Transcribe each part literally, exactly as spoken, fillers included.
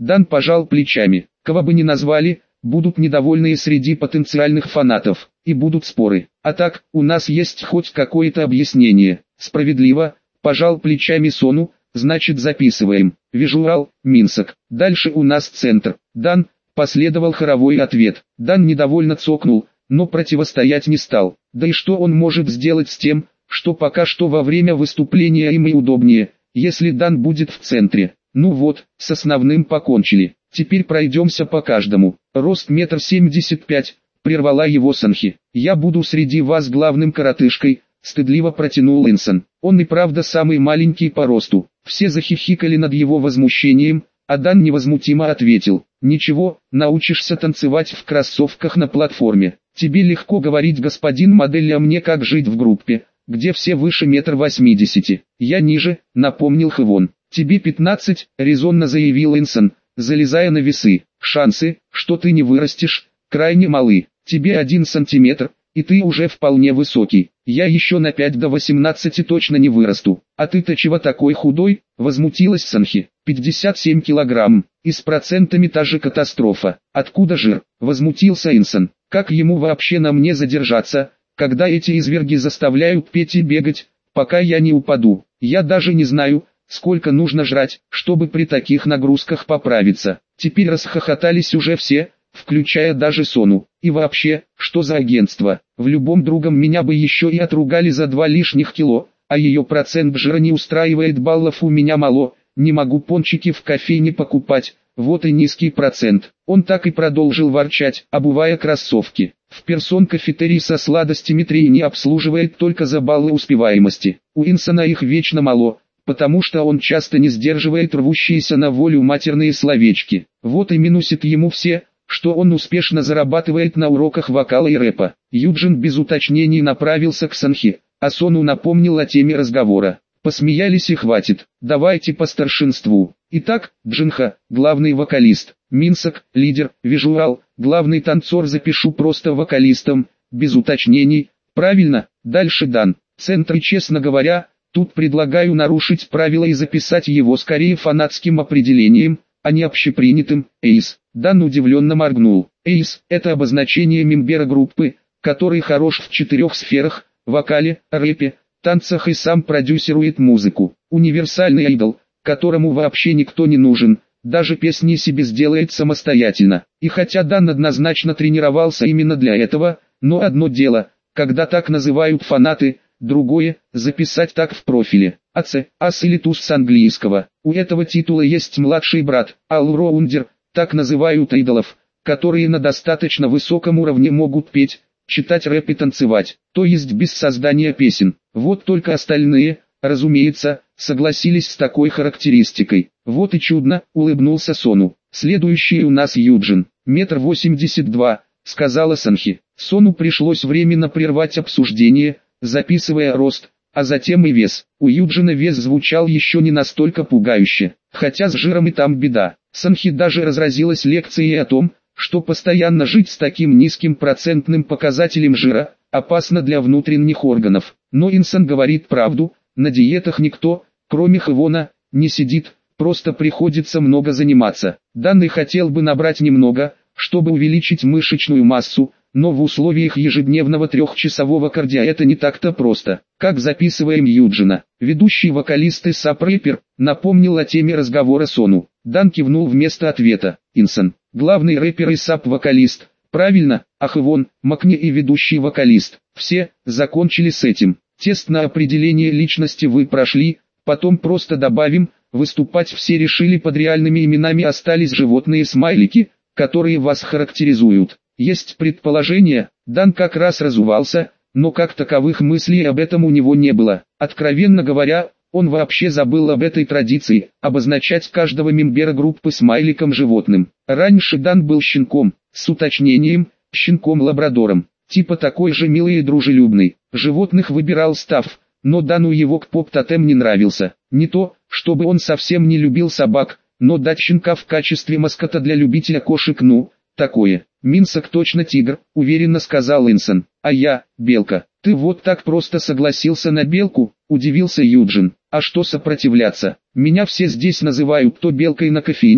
Дан пожал плечами. Кого бы ни назвали, будут недовольные среди потенциальных фанатов, и будут споры. А так, у нас есть хоть какое-то объяснение. Справедливо, пожал плечами Сону, значит записываем. Визуал, Минск. Дальше у нас центр. Дан, последовал хоровой ответ. Дан недовольно цокнул, но противостоять не стал. Да и что он может сделать с тем, что пока что во время выступления им и удобнее, если Дан будет в центре. Ну вот, с основным покончили. Теперь пройдемся по каждому. Рост метр семьдесят пять, прервала его Санхи. Я буду среди вас главным коротышкой, стыдливо протянул Инсон. Он и правда самый маленький по росту. Все захихикали над его возмущением, а Дан невозмутимо ответил. Ничего, научишься танцевать в кроссовках на платформе. Тебе легко говорить, господин модель, а мне как жить в группе, где все выше метр восьмидесяти. Я ниже, напомнил Хэвон. Тебе пятнадцать, резонно заявил Инсон, залезая на весы. Шансы, что ты не вырастешь, крайне малы. Тебе один сантиметр, и ты уже вполне высокий. Я еще на пять до восемнадцати точно не вырасту. А ты-то чего такой худой? Возмутилась Санхи. пятьдесят семь килограмм. И с процентами та же катастрофа. Откуда жир? Возмутился Инсон. Как ему вообще на мне задержаться, когда эти изверги заставляют петь и бегать, пока я не упаду? Я даже не знаю, сколько нужно жрать, чтобы при таких нагрузках поправиться. Теперь расхохотались уже все, включая даже Сону. И вообще, что за агентство? В любом другом меня бы еще и отругали за два лишних кило, а ее процент жира не устраивает, баллов у меня мало, не могу пончики в кофейне покупать, вот и низкий процент. Он так и продолжил ворчать, обувая кроссовки. В персон кафетерий со сладостями три не обслуживает только за баллы успеваемости. У Инсона их вечно мало, потому что он часто не сдерживает рвущиеся на волю матерные словечки. Вот и минусит ему все, что он успешно зарабатывает на уроках вокала и рэпа. Юджин без уточнений направился к Санхи, а Сону напомнил о теме разговора. Посмеялись и хватит, давайте по старшинству. Итак, Джинха, главный вокалист, Минск, лидер, визуал, главный танцор, запишу просто вокалистом, без уточнений, правильно, дальше Дан, центр, и честно говоря, тут предлагаю нарушить правила и записать его скорее фанатским определением, а не общепринятым, эйс. Дан удивленно моргнул. Эйс – это обозначение мембера группы, который хорош в четырех сферах – вокале, рэпе, танцах и сам продюсирует музыку. Универсальный айдол, которому вообще никто не нужен, даже песни себе сделает самостоятельно. И хотя Дан однозначно тренировался именно для этого, но одно дело, когда так называют фанаты, другое – записать так в профиле. АЦ, ас или туз с английского. У этого титула есть младший брат, алраундер, так называют идолов, которые на достаточно высоком уровне могут петь, читать рэп и танцевать, то есть без создания песен. Вот только остальные, разумеется, согласились с такой характеристикой. Вот и чудно, улыбнулся Сону. Следующий у нас Юджин, метр восемьдесят два, сказала Санхи. Сону пришлось временно прервать обсуждение, записывая рост, а затем и вес. У Юджина вес звучал еще не настолько пугающе, хотя с жиром и там беда. Санхи даже разразилась лекцией о том, что постоянно жить с таким низким процентным показателем жира опасно для внутренних органов. Но Инсон говорит правду, на диетах никто, кроме Хэвона, не сидит, просто приходится много заниматься. Данный хотел бы набрать немного, чтобы увеличить мышечную массу, но в условиях ежедневного трехчасового кардио это не так-то просто. Как записываем Юджина, ведущий вокалист и сап-рэпер, напомнил о теме разговора Сону. Дан кивнул вместо ответа. Инсон, главный рэпер и сап-вокалист, правильно, а Хэвон, Макни и ведущий вокалист. Все, закончили с этим. Тест на определение личности вы прошли, потом просто добавим, выступать все решили под реальными именами, остались животные смайлики, которые вас характеризуют. Есть предположение, Дан как раз разувался, но как таковых мыслей об этом у него не было. Откровенно говоря, он вообще забыл об этой традиции, обозначать каждого мембера группы смайликом животным. Раньше Дан был щенком, с уточнением, щенком-лабрадором, типа такой же милый и дружелюбный. Животных выбирал Став, но Дану его поп-тотем не нравился. Не то, чтобы он совсем не любил собак, но дать щенка в качестве маскота для любителя кошек, ну, такое. Минск точно тигр, уверенно сказал Инсон. А я, белка. Ты вот так просто согласился на белку, удивился Юджин. А что сопротивляться? Меня все здесь называют то белкой на кофейне,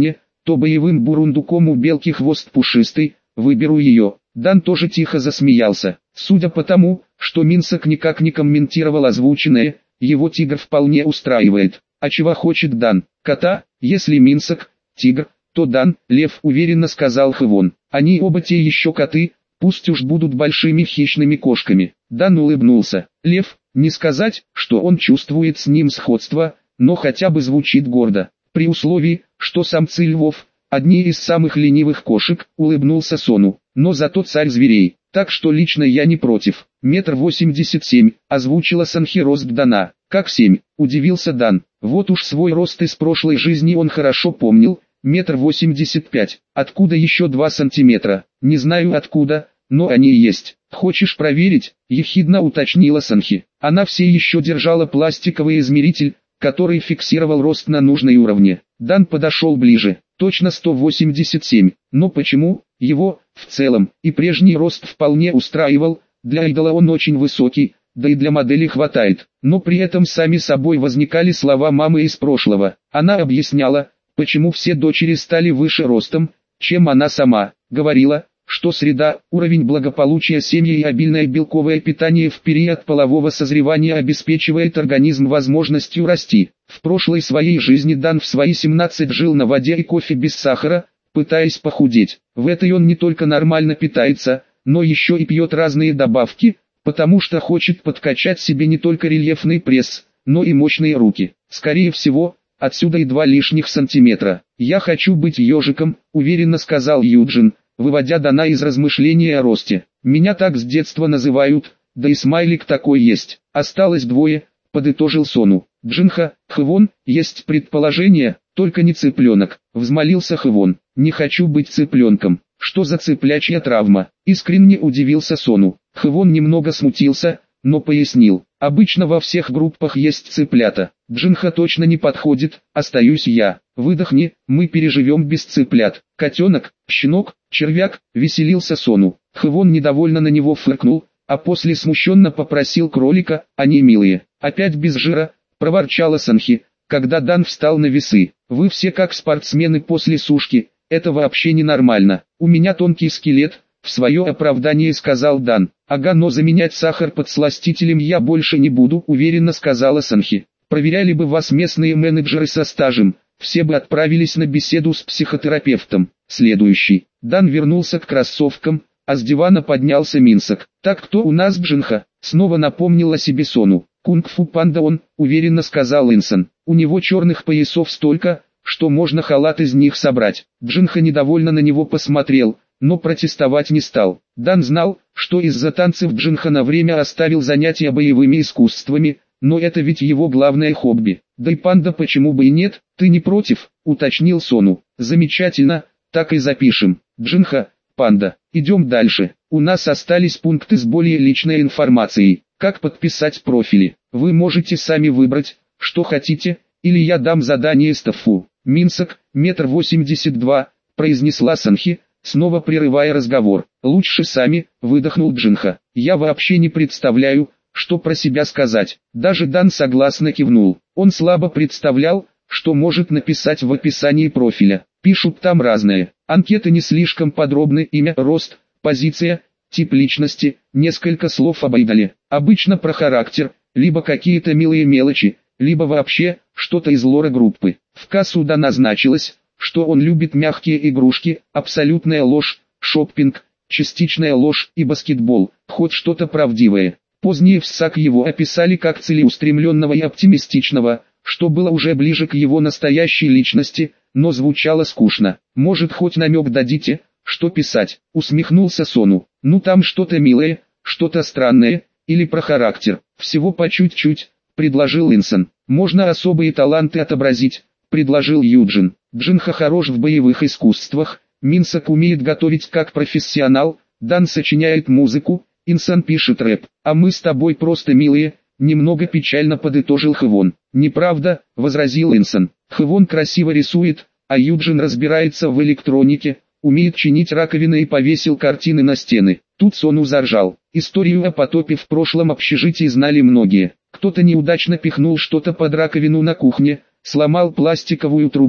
то боевым бурундуком у белки хвост пушистый, выберу ее. Дан тоже тихо засмеялся. Судя по тому, что Минсок никак не комментировал озвученное, его тигр вполне устраивает. А чего хочет Дан? Кота? Если Минсок – тигр, то Дан – лев, уверенно сказал Хвон. Они оба те еще коты, пусть уж будут большими хищными кошками. Дан улыбнулся. Лев, не сказать, что он чувствует с ним сходство, но хотя бы звучит гордо. При условии, что самцы львов – одни из самых ленивых кошек, улыбнулся Сону. Но зато царь зверей, так что лично я не против. Метр восемьдесят семь, озвучила Санхи рост Дана. Как семь, удивился Дан. Вот уж свой рост из прошлой жизни он хорошо помнил. Метр восемьдесят пять, откуда еще два сантиметра, не знаю откуда, но они есть. Хочешь проверить? Ехидно уточнила Санхи. Она все еще держала пластиковый измеритель, который фиксировал рост на нужной уровне. Дан подошел ближе. Точно сто восемьдесят семь, но почему? Его, в целом, и прежний рост вполне устраивал, для идола он очень высокий, да и для модели хватает. Но при этом сами собой возникали слова мамы из прошлого. Она объясняла, почему все дочери стали выше ростом, чем она сама. Говорила, что среда, уровень благополучия семьи и обильное белковое питание в период полового созревания обеспечивает организм возможностью расти. В прошлой своей жизни Дан в свои семнадцать жил на воде и кофе без сахара, пытаясь похудеть. В этой он не только нормально питается, но еще и пьет разные добавки, потому что хочет подкачать себе не только рельефный пресс, но и мощные руки. Скорее всего, отсюда и два лишних сантиметра. «Я хочу быть ежиком», — уверенно сказал Юджин, выводя Дана из размышления о росте. «Меня так с детства называют, да и смайлик такой есть. Осталось двое», — подытожил Сону. «Джинха, Хвон, есть предположение, только не цыпленок», — взмолился Хвон. «Не хочу быть цыпленком». «Что за цыплячья травма?» — искренне удивился Сону. Хвон немного смутился, но пояснил. «Обычно во всех группах есть цыплята. Джинха точно не подходит, остаюсь я. Выдохни, мы переживем без цыплят». «Котенок, щенок, червяк», — веселился Сону. Хвон недовольно на него фыркнул, а после смущенно попросил кролика, «они милые». «Опять без жира», — проворчала Санхи, когда Дан встал на весы. «Вы все как спортсмены после сушки, это вообще ненормально. У меня тонкий скелет», — в свое оправдание сказал Дан. «Ага, но заменять сахар подсластителем я больше не буду», — уверенно сказала Санхи. «Проверяли бы вас местные менеджеры со стажем, все бы отправились на беседу с психотерапевтом». Следующий. Дан вернулся к кроссовкам, а с дивана поднялся Минсок. «Так кто у нас Джинха?» — снова напомнил о себе Сону. «Кунг-фу панда он», — уверенно сказал Инсон. «У него черных поясов столько, что можно халат из них собрать». Джинха недовольно на него посмотрел, но протестовать не стал. Дан знал, что из-за танцев Джинха на время оставил занятия боевыми искусствами, но это ведь его главное хобби. «Да и панда почему бы и нет, ты не против?» — уточнил Сону. «Замечательно, так и запишем. Джинха, панда. Идем дальше. У нас остались пункты с более личной информацией. Как подписать профили? Вы можете сами выбрать, что хотите, или я дам задание стаффу». «Минсок, метр восемьдесят два», — произнесла Санхи, снова прерывая разговор. «Лучше сами», — выдохнул Джинха. «Я вообще не представляю, что про себя сказать». Даже Дан согласно кивнул. Он слабо представлял, что может написать в описании профиля. Пишут там разное. Анкеты не слишком подробны: имя, рост, позиция, тип личности, несколько слов об идоле. Обычно про характер, либо какие-то милые мелочи, либо вообще что-то из лора группы. В кассу Дана значилось, что он любит мягкие игрушки, абсолютная ложь, шоппинг, частичная ложь и баскетбол, хоть что-то правдивое. Позднее в САК его описали как целеустремленного и оптимистичного, что было уже ближе к его настоящей личности, но звучало скучно. «Может, хоть намек дадите, что писать?» — усмехнулся Сону. «Ну там что-то милое, что-то странное, или про характер. Всего по чуть-чуть», — предложил Инсон. «Можно особые таланты отобразить», — предложил Юджин. «Джинха хорош в боевых искусствах, Минсок умеет готовить как профессионал, Дан сочиняет музыку, Инсон пишет рэп, а мы с тобой просто милые», — немного печально подытожил Хвон. «Неправда», — возразил Инсон. «Хвон красиво рисует, а Юджин разбирается в электронике, умеет чинить раковины и повесил картины на стены». Тут Сону заржал. Историю о потопе в прошлом общежитии знали многие. Кто-то неудачно пихнул что-то под раковину на кухне, сломал пластиковую трубу,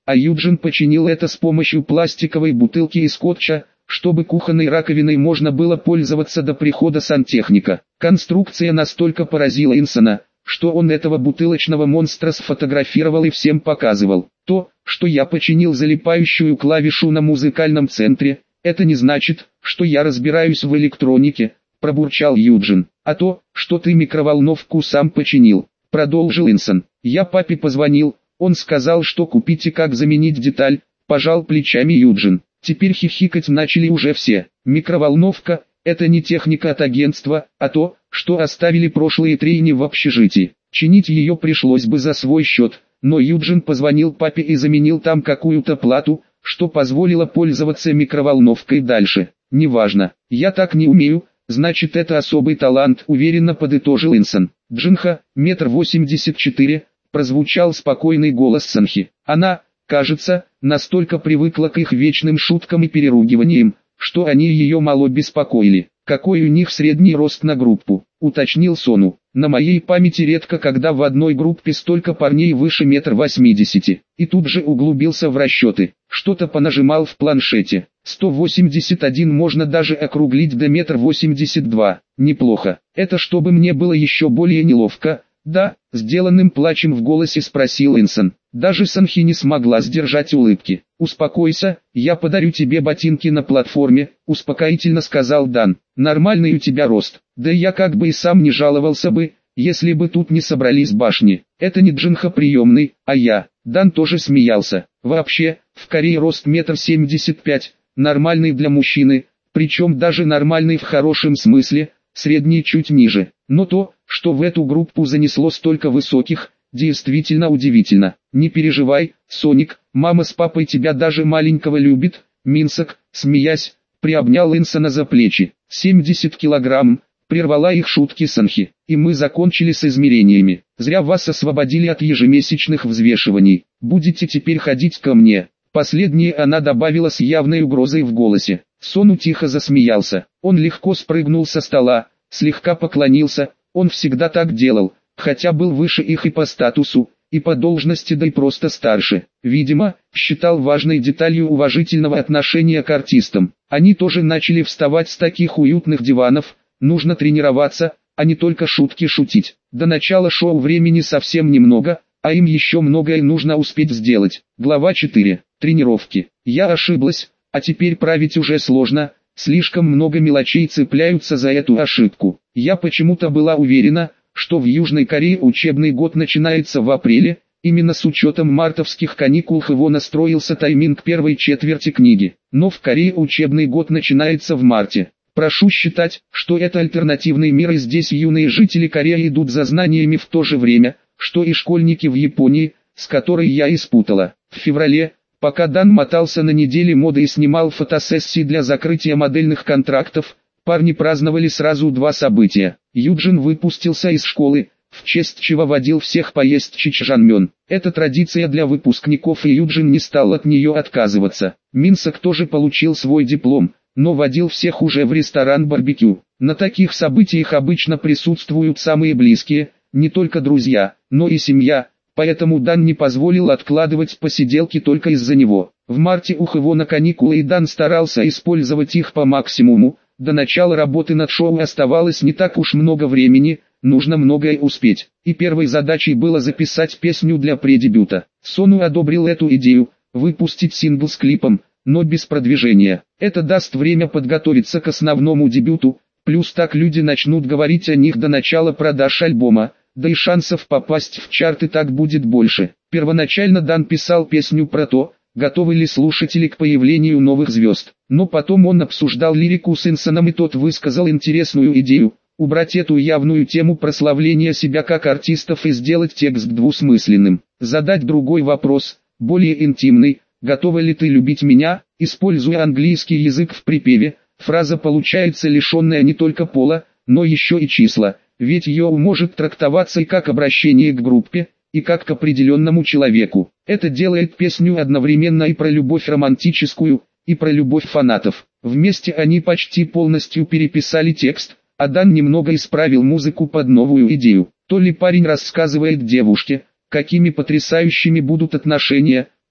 а Юджин починил это с помощью пластиковой бутылки и скотча, чтобы кухонной раковиной можно было пользоваться до прихода сантехника. Конструкция настолько поразила Инсона, что он этого бутылочного монстра сфотографировал и всем показывал. То, что я починил залипающую клавишу на музыкальном центре, это не значит, что я разбираюсь в электронике, пробурчал Юджин. А то, что ты микроволновку сам починил, продолжил Инсон. Я папе позвонил, он сказал, что купите как заменить деталь, пожал плечами Юджин. Теперь хихикать начали уже все. Микроволновка – это не техника от агентства, а то, что оставили прошлые трейни в общежитии. Чинить ее пришлось бы за свой счет, но Юджин позвонил папе и заменил там какую-то плату, что позволило пользоваться микроволновкой дальше. Неважно, я так не умею, значит это особый талант, уверенно подытожил Инсон. Джинха, метр восемьдесят четыре, прозвучал спокойный голос Санхи. Она, кажется, настолько привыкла к их вечным шуткам и переругиваниям, что они ее мало беспокоили. Какой у них средний рост на группу, уточнил Сону. На моей памяти редко когда в одной группе столько парней выше метр восьмидесяти. И тут же углубился в расчеты. Что-то понажимал в планшете. сто восемьдесят один можно даже округлить до метр восемьдесят два. Неплохо. Это чтобы мне было еще более неловко. Да, сделанным плачем в голосе спросил Инсон. Даже Санхи не смогла сдержать улыбки. «Успокойся, я подарю тебе ботинки на платформе», — успокоительно сказал Дан. «Нормальный у тебя рост. Да я как бы и сам не жаловался бы, если бы тут не собрались башни. Это не Джинха приемный, а я». Дан тоже смеялся. «Вообще, в Корее рост метр семьдесят пять, нормальный для мужчины, причем даже нормальный в хорошем смысле, средний чуть ниже. Но то, что в эту группу занесло столько высоких, действительно удивительно. Не переживай, Соник, мама с папой тебя даже маленького любит». Минсок, смеясь, приобнял Инсона за плечи. семьдесят килограмм, прервала их шутки Санхи. «И мы закончили с измерениями. Зря вас освободили от ежемесячных взвешиваний. Будете теперь ходить ко мне». Последнее она добавила с явной угрозой в голосе. Сону тихо засмеялся. Он легко спрыгнул со стола, слегка поклонился. Он всегда так делал, хотя был выше их и по статусу, и по должности, да и просто старше. Видимо, считал важной деталью уважительного отношения к артистам. Они тоже начали вставать с таких уютных диванов. Нужно тренироваться, а не только шутки шутить. До начала шоу времени совсем немного, а им еще многое нужно успеть сделать. Глава четыре. Тренировки. Я ошиблась, а теперь править уже сложно. Слишком много мелочей цепляются за эту ошибку. Я почему-то была уверена, что в Южной Корее учебный год начинается в апреле. Именно с учетом мартовских каникул его настроился тайминг первой четверти книги. Но в Корее учебный год начинается в марте. Прошу считать, что это альтернативный мир, и здесь юные жители Кореи идут за знаниями в то же время, что и школьники в Японии, с которой я испутала. В феврале, пока Дан мотался на неделе моды и снимал фотосессии для закрытия модельных контрактов, парни праздновали сразу два события. Юджин выпустился из школы, в честь чего водил всех поесть чичжанмён. Это традиция для выпускников, и Юджин не стал от нее отказываться. Минсок тоже получил свой диплом, но водил всех уже в ресторан барбекю. На таких событиях обычно присутствуют самые близкие, не только друзья, но и семья, поэтому Дан не позволил откладывать посиделки только из-за него. В марте у Хвона каникулы, и Дан старался использовать их по максимуму. До начала работы над шоу оставалось не так уж много времени, нужно многое успеть. И первой задачей было записать песню для предебюта. Сону одобрил эту идею, выпустить сингл с клипом, но без продвижения. Это даст время подготовиться к основному дебюту, плюс так люди начнут говорить о них до начала продаж альбома, да и шансов попасть в чарты так будет больше. Первоначально Дан писал песню про то, готовы ли слушатели к появлению новых звезд. Но потом он обсуждал лирику с Инсоном, и тот высказал интересную идею – убрать эту явную тему прославления себя как артистов и сделать текст двусмысленным. Задать другой вопрос, более интимный: «Готова ли ты любить меня?», используя английский язык в припеве. Фраза получается лишенная не только пола, но еще и числа, ведь ее может трактоваться и как обращение к группе, и как к определенному человеку. Это делает песню одновременно и про любовь романтическую, и про любовь фанатов. Вместе они почти полностью переписали текст, а Дан немного исправил музыку под новую идею. То ли парень рассказывает девушке, какими потрясающими будут отношения,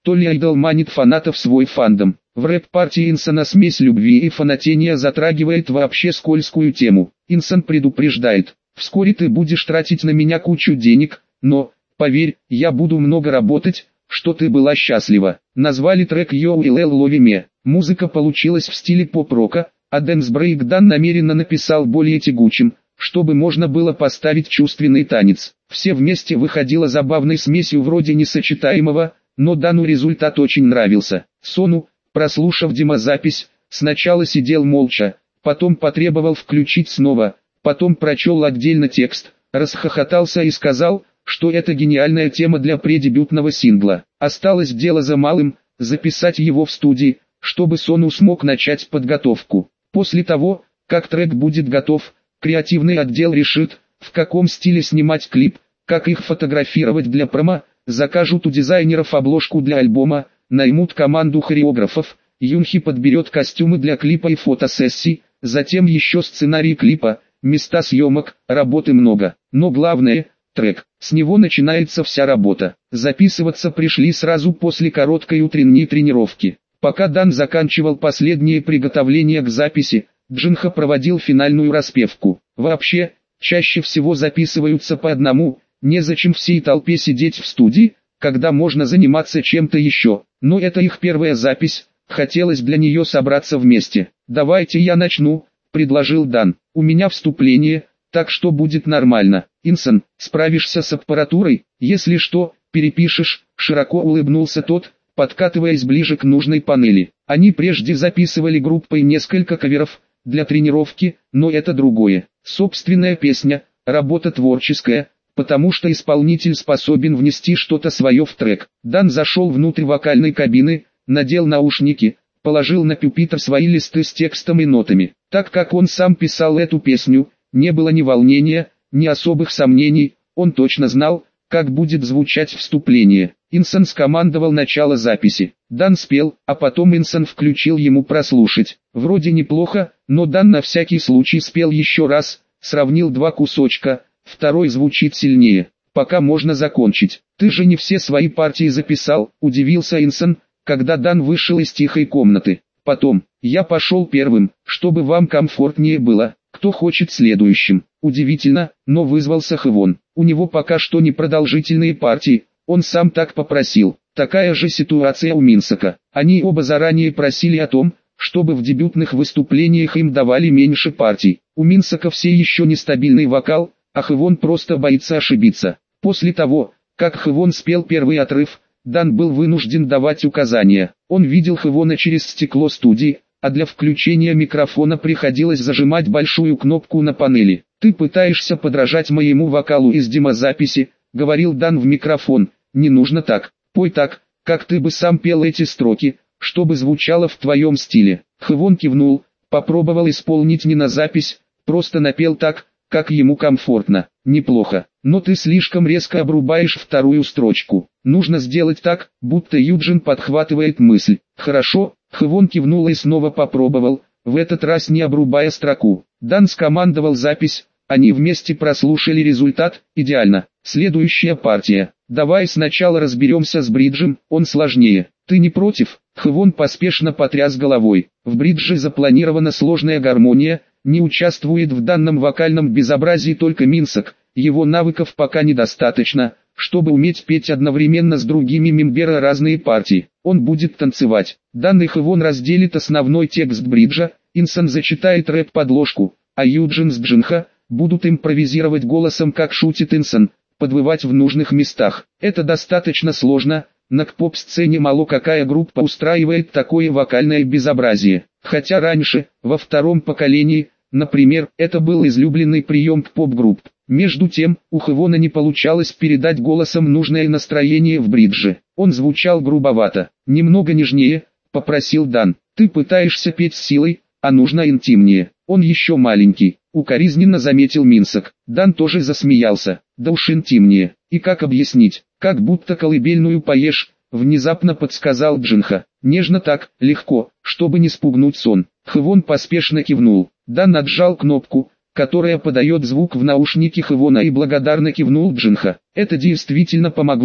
то ли Айдол манит фанатов в свой фандом. В рэп-партии Инсона смесь любви и фанатения затрагивает вообще скользкую тему. Инсон предупреждает: «Вскоре ты будешь тратить на меня кучу денег, но, поверь, я буду много работать, что ты была счастлива». Назвали трек «You Will Love Me». Музыка получилась в стиле поп-рока, а Dance Break Дан намеренно написал более тягучим, чтобы можно было поставить чувственный танец. Все вместе выходило забавной смесью вроде несочетаемого, но Дану результат очень нравился. Сону, прослушав демозапись, сначала сидел молча, потом потребовал включить снова, потом прочел отдельно текст, расхохотался и сказал, что это гениальная тема для преддебютного сингла. Осталось дело за малым, записать его в студии, чтобы Сону смог начать подготовку. После того, как трек будет готов, креативный отдел решит, в каком стиле снимать клип, как их фотографировать для промо, закажут у дизайнеров обложку для альбома, наймут команду хореографов, Юнхи подберет костюмы для клипа и фотосессий, затем еще сценарий клипа, места съемок, работы много. Но главное – трек. С него начинается вся работа. Записываться пришли сразу после короткой утренней тренировки. Пока Дан заканчивал последние приготовления к записи, Джинха проводил финальную распевку. Вообще, чаще всего записываются по одному, незачем всей толпе сидеть в студии, когда можно заниматься чем-то еще. Но это их первая запись, хотелось для нее собраться вместе. «Давайте я начну», — предложил Дан. «У меня вступление, так что будет нормально. Инсон, справишься с аппаратурой? Если что, перепишешь», — широко улыбнулся тот, подкатываясь ближе к нужной панели. Они прежде записывали группой несколько каверов для тренировки, но это другое. Собственная песня, работа творческая, потому что исполнитель способен внести что-то свое в трек. Дан зашел внутрь вокальной кабины, надел наушники, положил на пюпитр свои листы с текстом и нотами. Так как он сам писал эту песню, не было ни волнения, ни особых сомнений, он точно знал, как будет звучать вступление. Инсон скомандовал начало записи. Дан спел, а потом Инсон включил ему прослушать. Вроде неплохо, но Дан на всякий случай спел еще раз, сравнил два кусочка, второй звучит сильнее. Пока можно закончить. «Ты же не все свои партии записал», — удивился Инсон, когда Дан вышел из тихой комнаты. Потом, «Я пошел первым, чтобы вам комфортнее было. Кто хочет следующим?» Удивительно, но вызвался Хэвон. У него пока что не продолжительные партии, он сам так попросил. Такая же ситуация у Минсока. Они оба заранее просили о том, чтобы в дебютных выступлениях им давали меньше партий. У Минсока все еще нестабильный вокал, а Хэвон просто боится ошибиться. После того, как Хэвон спел первый отрыв, Дан был вынужден давать указания. Он видел Хэвона через стекло студии, а для включения микрофона приходилось зажимать большую кнопку на панели. «Ты пытаешься подражать моему вокалу из демозаписи», — говорил Дан в микрофон. «Не нужно так. Пой так, как ты бы сам пел эти строки, чтобы звучало в твоем стиле». Хэвон кивнул, попробовал исполнить не на запись, просто напел так, как ему комфортно. «Неплохо, но ты слишком резко обрубаешь вторую строчку. Нужно сделать так, будто Юджин подхватывает мысль». «Хорошо», — Хэвон кивнул и снова попробовал, в этот раз не обрубая строку. Дан скомандовал запись, они вместе прослушали результат. «Идеально. Следующая партия. Давай сначала разберемся с бриджем, он сложнее. Ты не против?» Хэвон поспешно потряс головой. В бридже запланирована сложная гармония, не участвует в данном вокальном безобразии только Минсок, его навыков пока недостаточно, чтобы уметь петь одновременно с другими мембера разные партии. Он будет танцевать. Дан и Хэвон разделит основной текст бриджа, Инсон зачитает рэп-подложку, а Юджин с Джинха будут импровизировать голосом, как шутит Инсон, подвывать в нужных местах. Это достаточно сложно, на поп-сцене мало какая группа устраивает такое вокальное безобразие. Хотя раньше, во втором поколении, например, это был излюбленный прием поп-групп. Между тем, у Хэвона не получалось передать голосом нужное настроение в бридже. Он звучал грубовато. «Немного нежнее», — попросил Дан. «Ты пытаешься петь с силой, а нужно интимнее. Он еще маленький», — укоризненно заметил Минсок. Дан тоже засмеялся. «Да уж интимнее. И как объяснить? Как будто колыбельную поешь», — внезапно подсказал Джинха. «Нежно так, легко, чтобы не спугнуть сон». Хэвон поспешно кивнул. Дан отжал кнопку, которая подает звук в наушнике Хэвона, и благодарно кивнул Джинха. Это действительно помогло.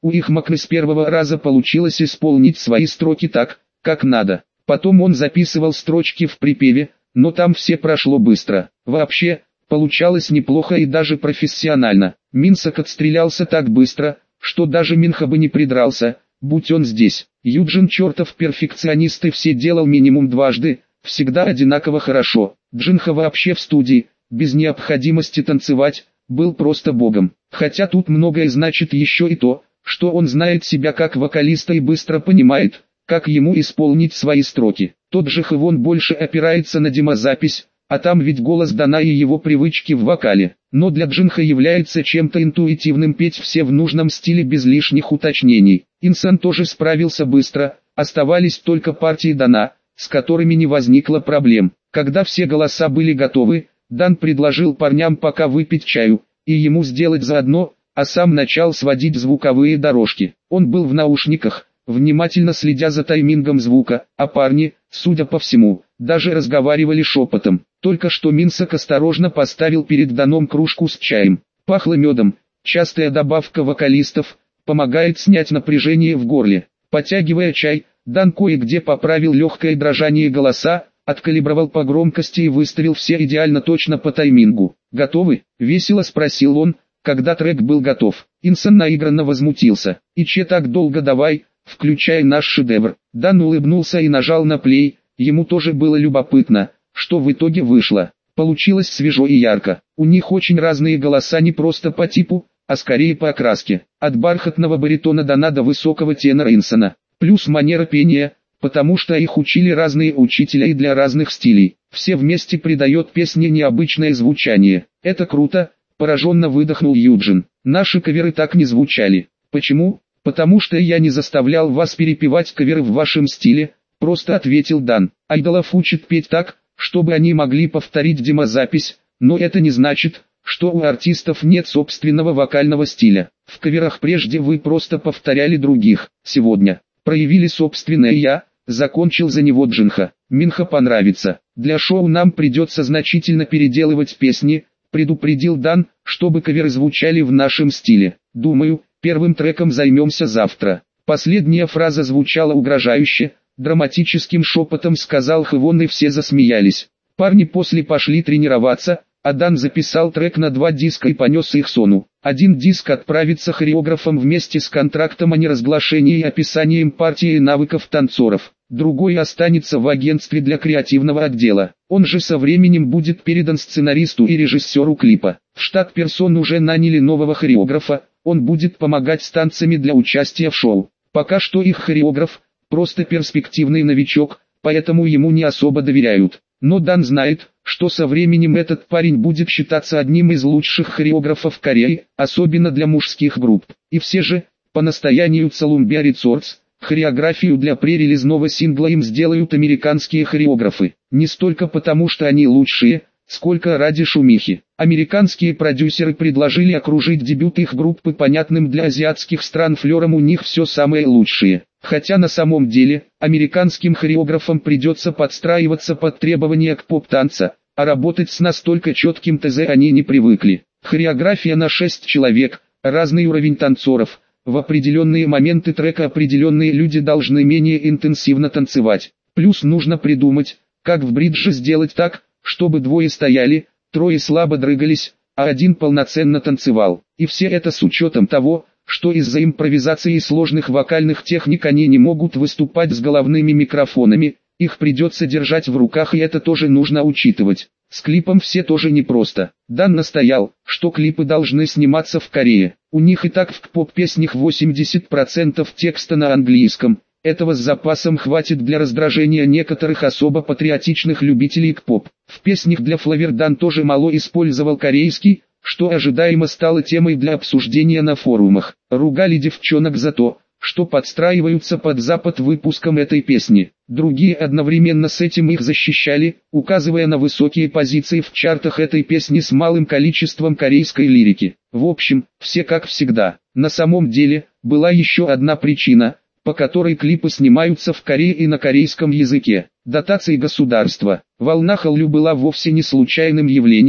У Ихмакры с первого раза получилось исполнить свои строки так, как надо. Потом он записывал строчки в припеве, но там все прошло быстро. Вообще, получалось неплохо и даже профессионально. Минсок отстрелялся так быстро, что даже Минха бы не придрался, будь он здесь. Юджин чертов перфекционист и все делал минимум дважды, всегда одинаково хорошо. Джинха вообще в студии, без необходимости танцевать, был просто богом. Хотя тут многое значит еще и то, что он знает себя как вокалиста и быстро понимает, как ему исполнить свои строки. Тот же Хэвон больше опирается на демозапись, а там ведь голос дана и его привычки в вокале. Но для Джинха является чем-то интуитивным петь все в нужном стиле без лишних уточнений. Инсан тоже справился быстро, оставались только партии Дана, с которыми не возникло проблем. Когда все голоса были готовы, Дан предложил парням пока выпить чаю, и ему сделать заодно, а сам начал сводить звуковые дорожки. Он был в наушниках, внимательно следя за таймингом звука, а парни, судя по всему, даже разговаривали шепотом. Только что Минсок осторожно поставил перед Даном кружку с чаем. Пахло медом, частая добавка вокалистов, помогает снять напряжение в горле. Потягивая чай, Дан кое-где поправил легкое дрожание голоса, откалибровал по громкости и выставил все идеально точно по таймингу. «Готовы?» — весело спросил он, когда трек был готов. Инсан наигранно возмутился. «И че так долго давай, включай наш шедевр». Дан улыбнулся и нажал на плей, ему тоже было любопытно, что в итоге вышло. Получилось свежо и ярко. У них очень разные голоса не просто по типу, а скорее по окраске. От бархатного баритона Дана до высокого тенора Инсана. Плюс манера пения, потому что их учили разные учителя и для разных стилей. Все вместе придает песне необычное звучание. Это круто, пораженно выдохнул Юджин. Наши каверы так не звучали. Почему? Потому что я не заставлял вас перепевать каверы в вашем стиле, просто ответил Дан. Айдолов учат петь так, чтобы они могли повторить демозапись, но это не значит, что у артистов нет собственного вокального стиля. В каверах прежде вы просто повторяли других. Сегодня проявили собственное «я», закончил за него Джинха. Минха понравится. Для шоу нам придется значительно переделывать песни, предупредил Дан, чтобы каверы звучали в нашем стиле. Думаю, первым треком займемся завтра. Последняя фраза звучала угрожающе, драматическим шепотом сказал Хэвон и все засмеялись. Парни после пошли тренироваться, а Дан записал трек на два диска и понес их Сону. Один диск отправится хореографом вместе с контрактом о неразглашении и описанием партии и навыков танцоров. Другой останется в агентстве для креативного отдела. Он же со временем будет передан сценаристу и режиссеру клипа. В штат персон уже наняли нового хореографа, он будет помогать с танцами для участия в шоу. Пока что их хореограф – просто перспективный новичок, поэтому ему не особо доверяют. Но Дан знает, что со временем этот парень будет считаться одним из лучших хореографов Кореи, особенно для мужских групп. И все же, по настоянию Columbia Records, хореографию для пререлизного сингла им сделают американские хореографы. Не столько потому, что они лучшие, сколько ради шумихи. Американские продюсеры предложили окружить дебют их группы понятным для азиатских стран флером, у них все самое лучшее. Хотя на самом деле, американским хореографам придется подстраиваться под требования к поп-танца, а работать с настолько четким ТЗ они не привыкли. Хореография на шесть человек, разный уровень танцоров, в определенные моменты трека определенные люди должны менее интенсивно танцевать. Плюс нужно придумать, как в бридже сделать так, чтобы двое стояли, трое слабо дрыгались, а один полноценно танцевал. И все это с учетом того, что из-за импровизации и сложных вокальных техник они не могут выступать с головными микрофонами, их придется держать в руках, и это тоже нужно учитывать. С клипом все тоже непросто. Дан настоял, что клипы должны сниматься в Корее. У них и так в поп-песнях восемьдесят процентов текста на английском. Этого с запасом хватит для раздражения некоторых особо патриотичных любителей к-поп. В песнях для Флавер Дан тоже мало использовал корейский, что ожидаемо стало темой для обсуждения на форумах. Ругали девчонок за то, что подстраиваются под Запад выпуском этой песни. Другие одновременно с этим их защищали, указывая на высокие позиции в чартах этой песни с малым количеством корейской лирики. В общем, все как всегда. На самом деле, была еще одна причина, по которой клипы снимаются в Корее и на корейском языке. Дотации государства. Волна Хallyu была вовсе не случайным явлением,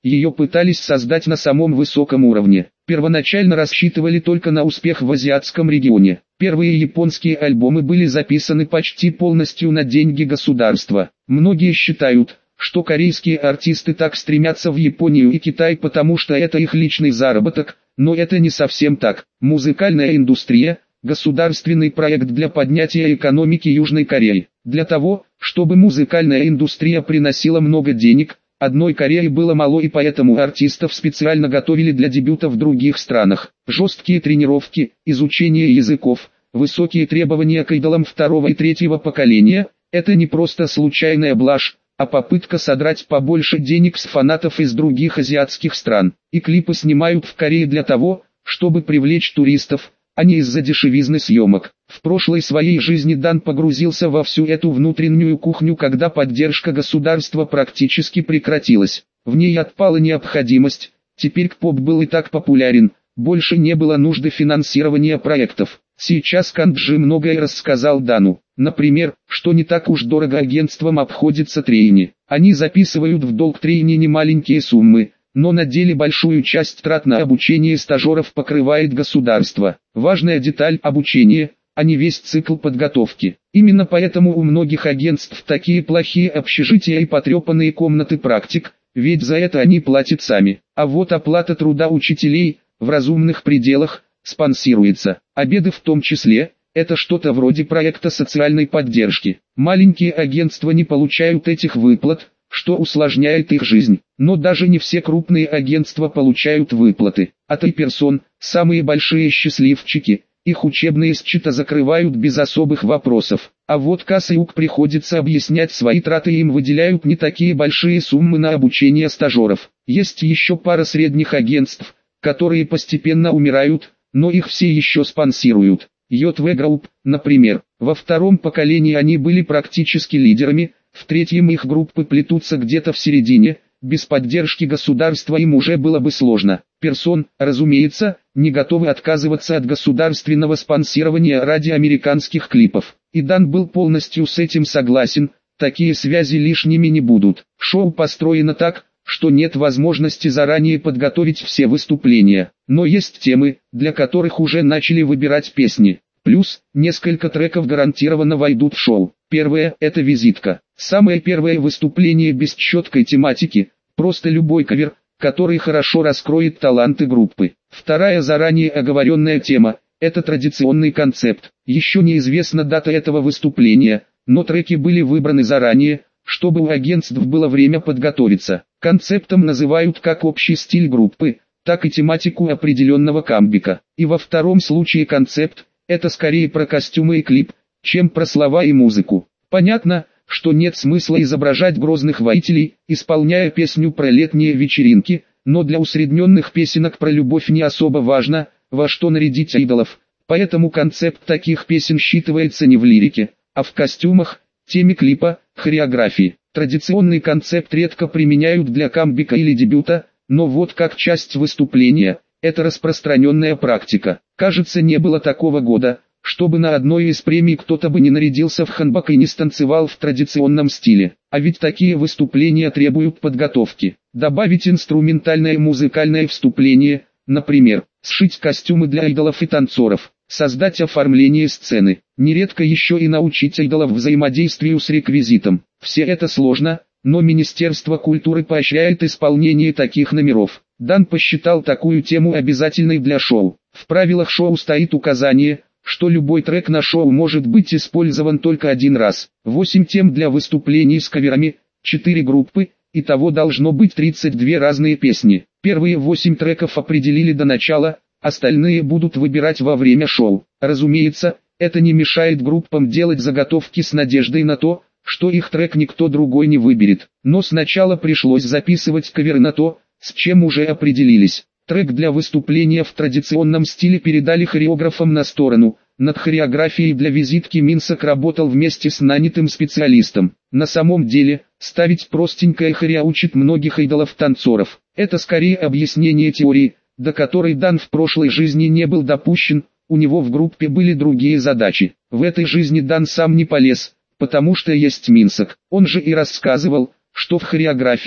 ее пытались создать на самом высоком уровне. Первоначально рассчитывали только на успех в азиатском регионе. Первые японские альбомы были записаны почти полностью на деньги государства. Многие считают, что корейские артисты так стремятся в Японию и Китай, потому что это их личный заработок, но это не совсем так. Музыкальная индустрия – государственный проект для поднятия экономики Южной Кореи. Для того, чтобы музыкальная индустрия приносила много денег, одной Кореи было мало, и поэтому артистов специально готовили для дебюта в других странах. Жесткие тренировки, изучение языков, высокие требования к идолам второго и третьего поколения – это не просто случайная блажь, а попытка содрать побольше денег с фанатов из других азиатских стран. И клипы снимают в Корее для того, чтобы привлечь туристов, а не из-за дешевизны съемок. В прошлой своей жизни Дан погрузился во всю эту внутреннюю кухню, когда поддержка государства практически прекратилась. В ней отпала необходимость, теперь К-поп был и так популярен, больше не было нужды финансирования проектов. Сейчас Канджи многое рассказал Дану. Например, что не так уж дорого агентствам обходится трейни. Они записывают в долг трейни немаленькие суммы, но на деле большую часть трат на обучение стажеров покрывает государство. Важная деталь – обучение, а не весь цикл подготовки. Именно поэтому у многих агентств такие плохие общежития и потрепанные комнаты практик, ведь за это они платят сами. А вот оплата труда учителей, в разумных пределах, спонсируется. Обеды в том числе – это что-то вроде проекта социальной поддержки. Маленькие агентства не получают этих выплат, что усложняет их жизнь. Но даже не все крупные агентства получают выплаты. А Тайперсон, самые большие счастливчики, их учебные счета закрывают без особых вопросов. А вот Касаюк приходится объяснять свои траты, и им выделяют не такие большие суммы на обучение стажеров. Есть еще пара средних агентств, которые постепенно умирают, но их все еще спонсируют. J V Group, например, во втором поколении они были практически лидерами, в третьем их группы плетутся где-то в середине, без поддержки государства им уже было бы сложно. Персон, разумеется, не готовы отказываться от государственного спонсирования ради американских клипов. И Дан был полностью с этим согласен, такие связи лишними не будут. Шоу построено так, что нет возможности заранее подготовить все выступления, но есть темы, для которых уже начали выбирать песни. Плюс, несколько треков гарантированно войдут в шоу. Первое – это визитка. Самое первое выступление без четкой тематики, просто любой кавер, который хорошо раскроет таланты группы. Вторая заранее оговоренная тема – это традиционный концепт. Еще неизвестна дата этого выступления, но треки были выбраны заранее, чтобы у агентств было время подготовиться. Концептом называют как общий стиль группы, так и тематику определенного камбэка. И во втором случае концепт – это скорее про костюмы и клип, чем про слова и музыку. Понятно, что нет смысла изображать грозных воителей, исполняя песню про летние вечеринки, но для усредненных песенок про любовь не особо важно, во что нарядить идолов. Поэтому концепт таких песен считывается не в лирике, а в костюмах, теме клипа, хореографии. Традиционный концепт редко применяют для камбэка или дебюта, но вот как часть выступления – это распространенная практика. Кажется, не было такого года, чтобы на одной из премий кто-то бы не нарядился в ханбок и не станцевал в традиционном стиле. А ведь такие выступления требуют подготовки. Добавить инструментальное музыкальное вступление, например, сшить костюмы для идолов и танцоров, создать оформление сцены, нередко еще и научить идолов взаимодействию с реквизитом. Все это сложно, но Министерство культуры поощряет исполнение таких номеров. Дан посчитал такую тему обязательной для шоу. В правилах шоу стоит указание, что любой трек на шоу может быть использован только один раз. восемь тем для выступлений с каверами, четыре группы, итого должно быть тридцать две разные песни. Первые восемь треков определили до начала, остальные будут выбирать во время шоу. Разумеется, это не мешает группам делать заготовки с надеждой на то, что их трек никто другой не выберет. Но сначала пришлось записывать каверы на то, с чем уже определились. Трек для выступления в традиционном стиле передали хореографам на сторону. Над хореографией для визитки Минсок работал вместе с нанятым специалистом. На самом деле, ставить простенькое хорео учит многих идолов-танцоров. Это скорее объяснение теории, до которой Дан в прошлой жизни не был допущен, у него в группе были другие задачи. В этой жизни Дан сам не полез, потому что есть Минсок. Он же и рассказывал, что в хореографии,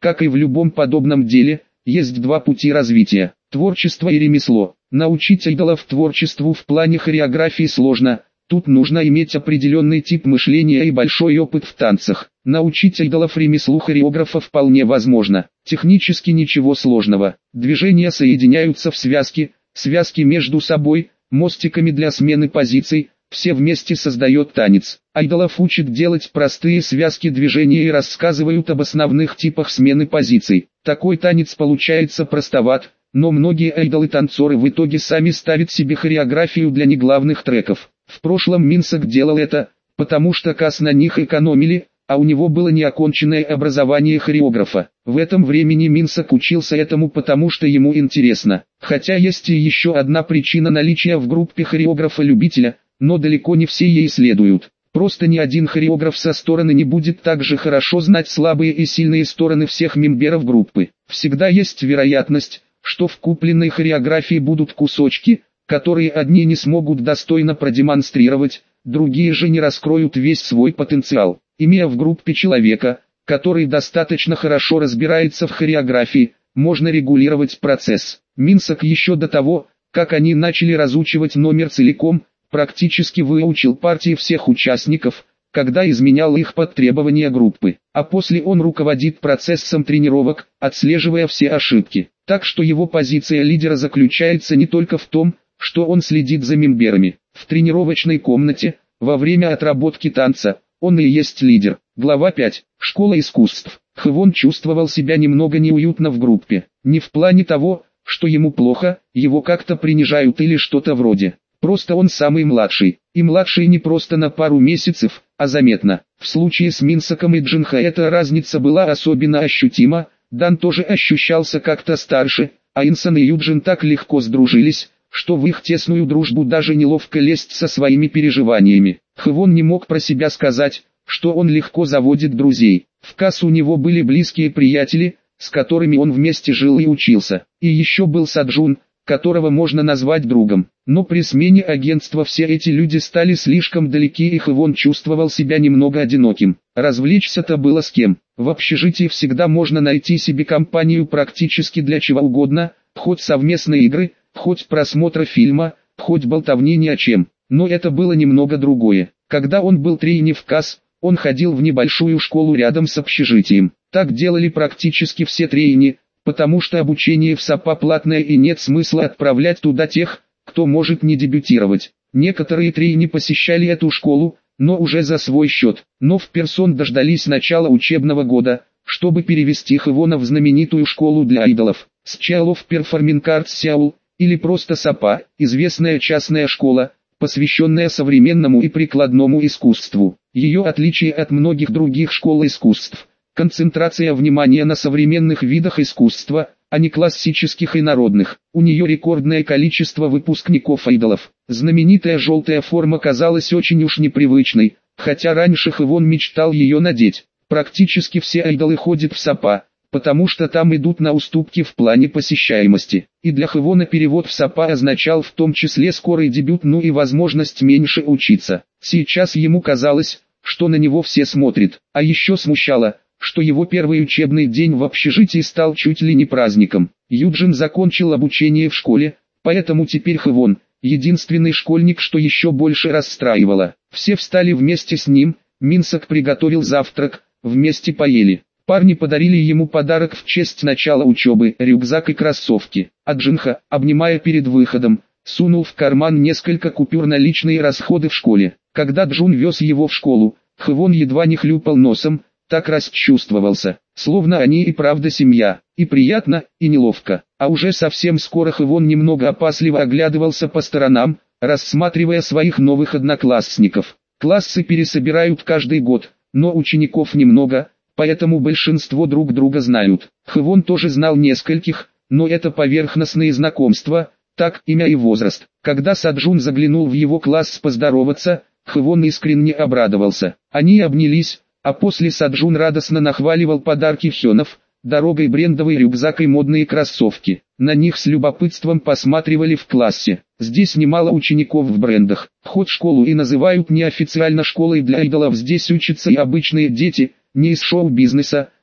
Как и в любом подобном деле, есть два пути развития – творчество и ремесло. Научить айдолов творчеству в плане хореографии сложно, тут нужно иметь определенный тип мышления и большой опыт в танцах. Научить айдолов ремеслу хореографа вполне возможно. Технически ничего сложного. Движения соединяются в связки, связки между собой, мостиками для смены позиций, все вместе создает танец. Айдолов учат делать простые связки движения и рассказывают об основных типах смены позиций. Такой танец получается простоват, но многие айдолы-танцоры в итоге сами ставят себе хореографию для неглавных треков. В прошлом Минсок делал это, потому что касс на них экономили, а у него было неоконченное образование хореографа. В этом времени Минсок учился этому, потому что ему интересно. Хотя есть и еще одна причина наличия в группе хореографа-любителя, но далеко не все ей следуют. Просто ни один хореограф со стороны не будет так же хорошо знать слабые и сильные стороны всех мемберов группы. Всегда есть вероятность, что в купленной хореографии будут кусочки, которые одни не смогут достойно продемонстрировать, другие же не раскроют весь свой потенциал. Имея в группе человека, который достаточно хорошо разбирается в хореографии, можно регулировать процесс. Минсок еще до того, как они начали разучивать номер целиком, практически выучил партии всех участников, когда изменял их под требования группы. А после он руководит процессом тренировок, отслеживая все ошибки. Так что его позиция лидера заключается не только в том, что он следит за мемберами. В тренировочной комнате, во время отработки танца, он и есть лидер. Глава пять. Школа искусств. Хвон чувствовал себя немного неуютно в группе. Не в плане того, что ему плохо, его как-то принижают или что-то вроде. Просто он самый младший. И младший не просто на пару месяцев, а заметно. В случае с Минсоком и Джинха эта разница была особенно ощутима. Дан тоже ощущался как-то старше, а Инсон и Юджин так легко сдружились, что в их тесную дружбу даже неловко лезть со своими переживаниями. Хвон не мог про себя сказать, что он легко заводит друзей. В касс у него были близкие приятели, с которыми он вместе жил и учился. И еще был Саджун, которого можно назвать другом. Но при смене агентства все эти люди стали слишком далеки, и Хвон чувствовал себя немного одиноким. Развлечься-то было с кем. В общежитии всегда можно найти себе компанию практически для чего угодно, хоть совместные игры, хоть просмотра фильма, хоть болтовни ни о чем. Но это было немного другое. Когда он был трейни в касс, он ходил в небольшую школу рядом с общежитием. Так делали практически все трейни, потому что обучение в САПА платное и нет смысла отправлять туда тех, кто может не дебютировать. Некоторые трейни посещали эту школу, но уже за свой счет. Но в персон дождались начала учебного года, чтобы перевести Хвона в знаменитую школу для айдолов. School of Performing Arts Seoul, или просто САПА, известная частная школа, посвященная современному и прикладному искусству. Ее отличие от многих других школ искусств – концентрация внимания на современных видах искусства, а не классических и народных. У нее рекордное количество выпускников айдолов. Знаменитая желтая форма казалась очень уж непривычной, хотя раньше Хвон мечтал ее надеть. Практически все айдолы ходят в САПА, потому что там идут на уступки в плане посещаемости. И для Хвона перевод в САПА означал в том числе скорый дебют, ну и возможность меньше учиться. Сейчас ему казалось, что на него все смотрят, а еще смущало, что его первый учебный день в общежитии стал чуть ли не праздником. Юджин закончил обучение в школе, поэтому теперь Хвон – единственный школьник, что еще больше расстраивало. Все встали вместе с ним, Минсок приготовил завтрак, вместе поели. Парни подарили ему подарок в честь начала учебы – рюкзак и кроссовки. А Джинха, обнимая перед выходом, сунул в карман несколько купюр на личные расходы в школе. Когда Джун вез его в школу, Хвон едва не хлюпал носом, так расчувствовался, словно они и правда семья, и приятно, и неловко. А уже совсем скоро Хвон немного опасливо оглядывался по сторонам, рассматривая своих новых одноклассников. Классы пересобирают каждый год, но учеников немного, поэтому большинство друг друга знают. Хвон тоже знал нескольких, но это поверхностные знакомства, так имя и возраст. Когда Саджун заглянул в его класс поздороваться, Хвон искренне обрадовался. Они обнялись, а после Саджун радостно нахваливал подарки Хёнов, дорогой брендовый рюкзак и модные кроссовки. На них с любопытством посматривали в классе. Здесь немало учеников в брендах. Хоть школу и называют неофициально школой для айдолов, здесь учатся и обычные дети, не из шоу-бизнеса,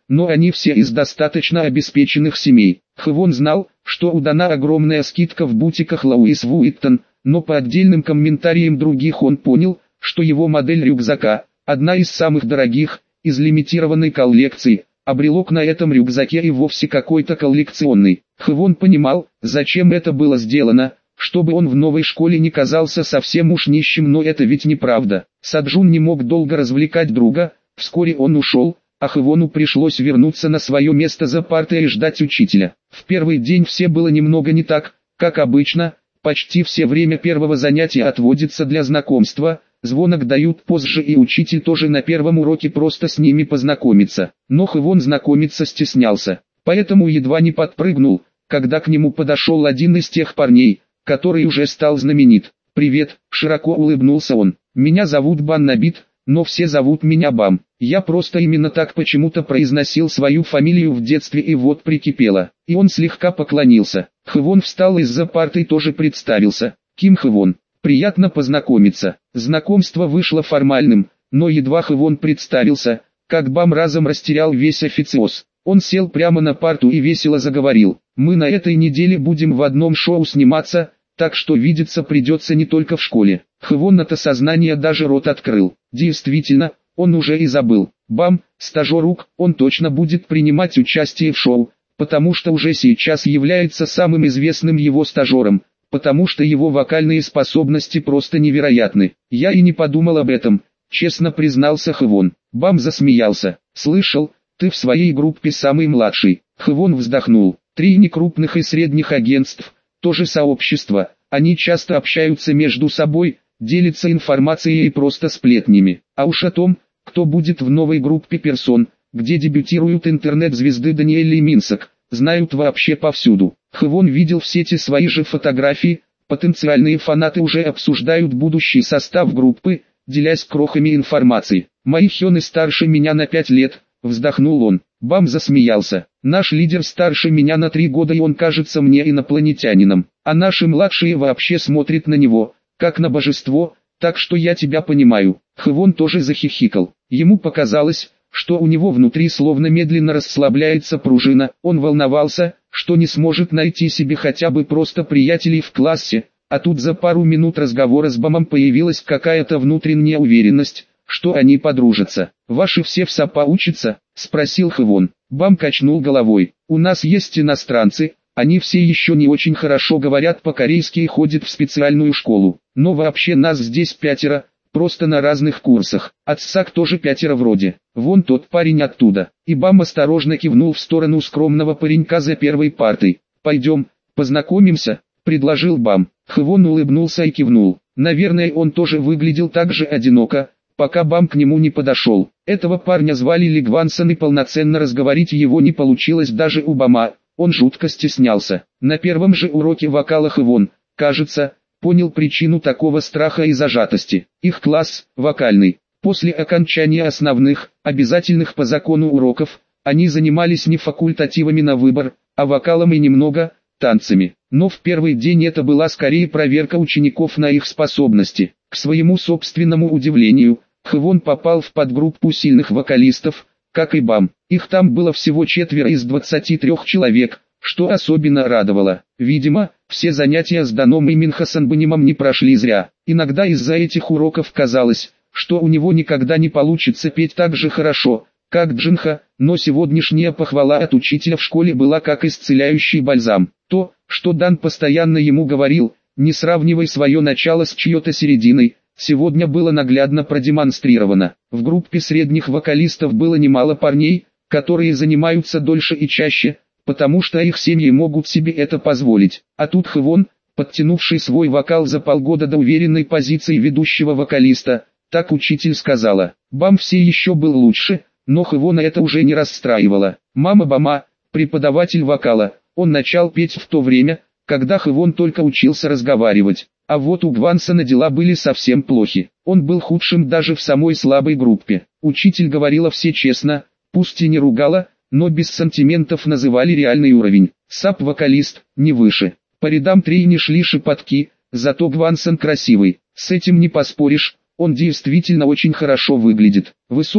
но они все из достаточно обеспеченных семей. Хвон знал, что у Дана огромная скидка в бутиках Луис Вуиттон, но по отдельным комментариям других он понял, что его модель рюкзака, одна из самых дорогих, из лимитированной коллекции, а брелок на этом рюкзаке и вовсе какой-то коллекционный. Хвон понимал, зачем это было сделано, чтобы он в новой школе не казался совсем уж нищим, но это ведь неправда. Саджун не мог долго развлекать друга, вскоре он ушел, а Хвону пришлось вернуться на свое место за партой и ждать учителя. В первый день все было немного не так, как обычно, почти все время первого занятия отводится для знакомства, звонок дают позже и учитель тоже на первом уроке просто с ними познакомится. Но Хвон знакомиться стеснялся, поэтому едва не подпрыгнул, когда к нему подошел один из тех парней, который уже стал знаменит. «Привет», — широко улыбнулся он, — «меня зовут Бан Набит, но все зовут меня Бам. Я просто именно так почему-то произносил свою фамилию в детстве и вот прикипело». И он слегка поклонился. Хвон встал из-за парты и тоже представился. «Ким Хвон. Приятно познакомиться». Знакомство вышло формальным, но едва Хвон представился, как Бам разом растерял весь официоз. Он сел прямо на парту и весело заговорил. «Мы на этой неделе будем в одном шоу сниматься, так что видеться придется не только в школе». Хвон от осознания даже рот открыл. Действительно, он уже и забыл. Бам, стажер-ук, он точно будет принимать участие в шоу, потому что уже сейчас является самым известным его стажером, потому что его вокальные способности просто невероятны. Я и не подумал об этом, честно признался Хвон. Бам засмеялся. «Слышал, ты в своей группе самый младший». Хвон вздохнул. Три некрупных и средних агентств, тоже сообщество, они часто общаются между собой, делятся информацией и просто сплетнями. А уж о том, кто будет в новой группе персон, где дебютируют интернет-звезды Даниэль и Минсок, знают вообще повсюду. Хвон видел в сети свои же фотографии, потенциальные фанаты уже обсуждают будущий состав группы, делясь крохами информации. «Мои Хёны старше меня на пять лет», — вздохнул он. Бам засмеялся. «Наш лидер старше меня на три года и он кажется мне инопланетянином, а наши младшие вообще смотрят на него, как на божество, так что я тебя понимаю». Хвон тоже захихикал. Ему показалось, что у него внутри словно медленно расслабляется пружина. Он волновался, что не сможет найти себе хотя бы просто приятелей в классе, а тут за пару минут разговора с Бамом появилась какая-то внутренняя уверенность, что они подружатся. «Ваши все в САПА учатся?» — спросил Хвон. Бам качнул головой. «У нас есть иностранцы, они все еще не очень хорошо говорят по-корейски и ходят в специальную школу. Но вообще нас здесь пятеро, просто на разных курсах. От САК тоже пятеро вроде. Вон тот парень оттуда». И Бам осторожно кивнул в сторону скромного паренька за первой партой. «Пойдем, познакомимся», — предложил Бам. Хвон улыбнулся и кивнул. Наверное, он тоже выглядел так же одиноко, пока Бам к нему не подошел. Этого парня звали Ли Гвансон, и полноценно разговорить его не получилось даже у Бама, он жутко стеснялся. На первом же уроке вокала Хвон, кажется, понял причину такого страха и зажатости. Их класс, вокальный. После окончания основных, обязательных по закону уроков, они занимались не факультативами на выбор, а вокалом и немного танцами. Но в первый день это была скорее проверка учеников на их способности. К своему собственному удивлению, Хвон попал в подгруппу сильных вокалистов, как и Бам. Их там было всего четверо из двадцати трёх человек, что особенно радовало. Видимо, все занятия с Даном и Минхасанбанимом не прошли зря. Иногда из-за этих уроков казалось, что у него никогда не получится петь так же хорошо, как Джинха, но сегодняшняя похвала от учителя в школе была как исцеляющий бальзам. То, что Дан постоянно ему говорил, не сравнивай свое начало с чьей-то серединой, сегодня было наглядно продемонстрировано. В группе средних вокалистов было немало парней, которые занимаются дольше и чаще, потому что их семьи могут себе это позволить. А тут Хвон, подтянувший свой вокал за полгода до уверенной позиции ведущего вокалиста, так учитель сказала. Бам все еще был лучше, но Хвона это уже не расстраивало. Мама Бама, преподаватель вокала, он начал петь в то время, когда Хвон только учился разговаривать. А вот у Гвансона дела были совсем плохи. Он был худшим даже в самой слабой группе. Учитель говорила все честно, пусть и не ругала, но без сантиментов называли реальный уровень. САП-вокалист, не выше. По рядам трейни шли шепотки, зато Гвансон красивый. С этим не поспоришь, он действительно очень хорошо выглядит. Высокий,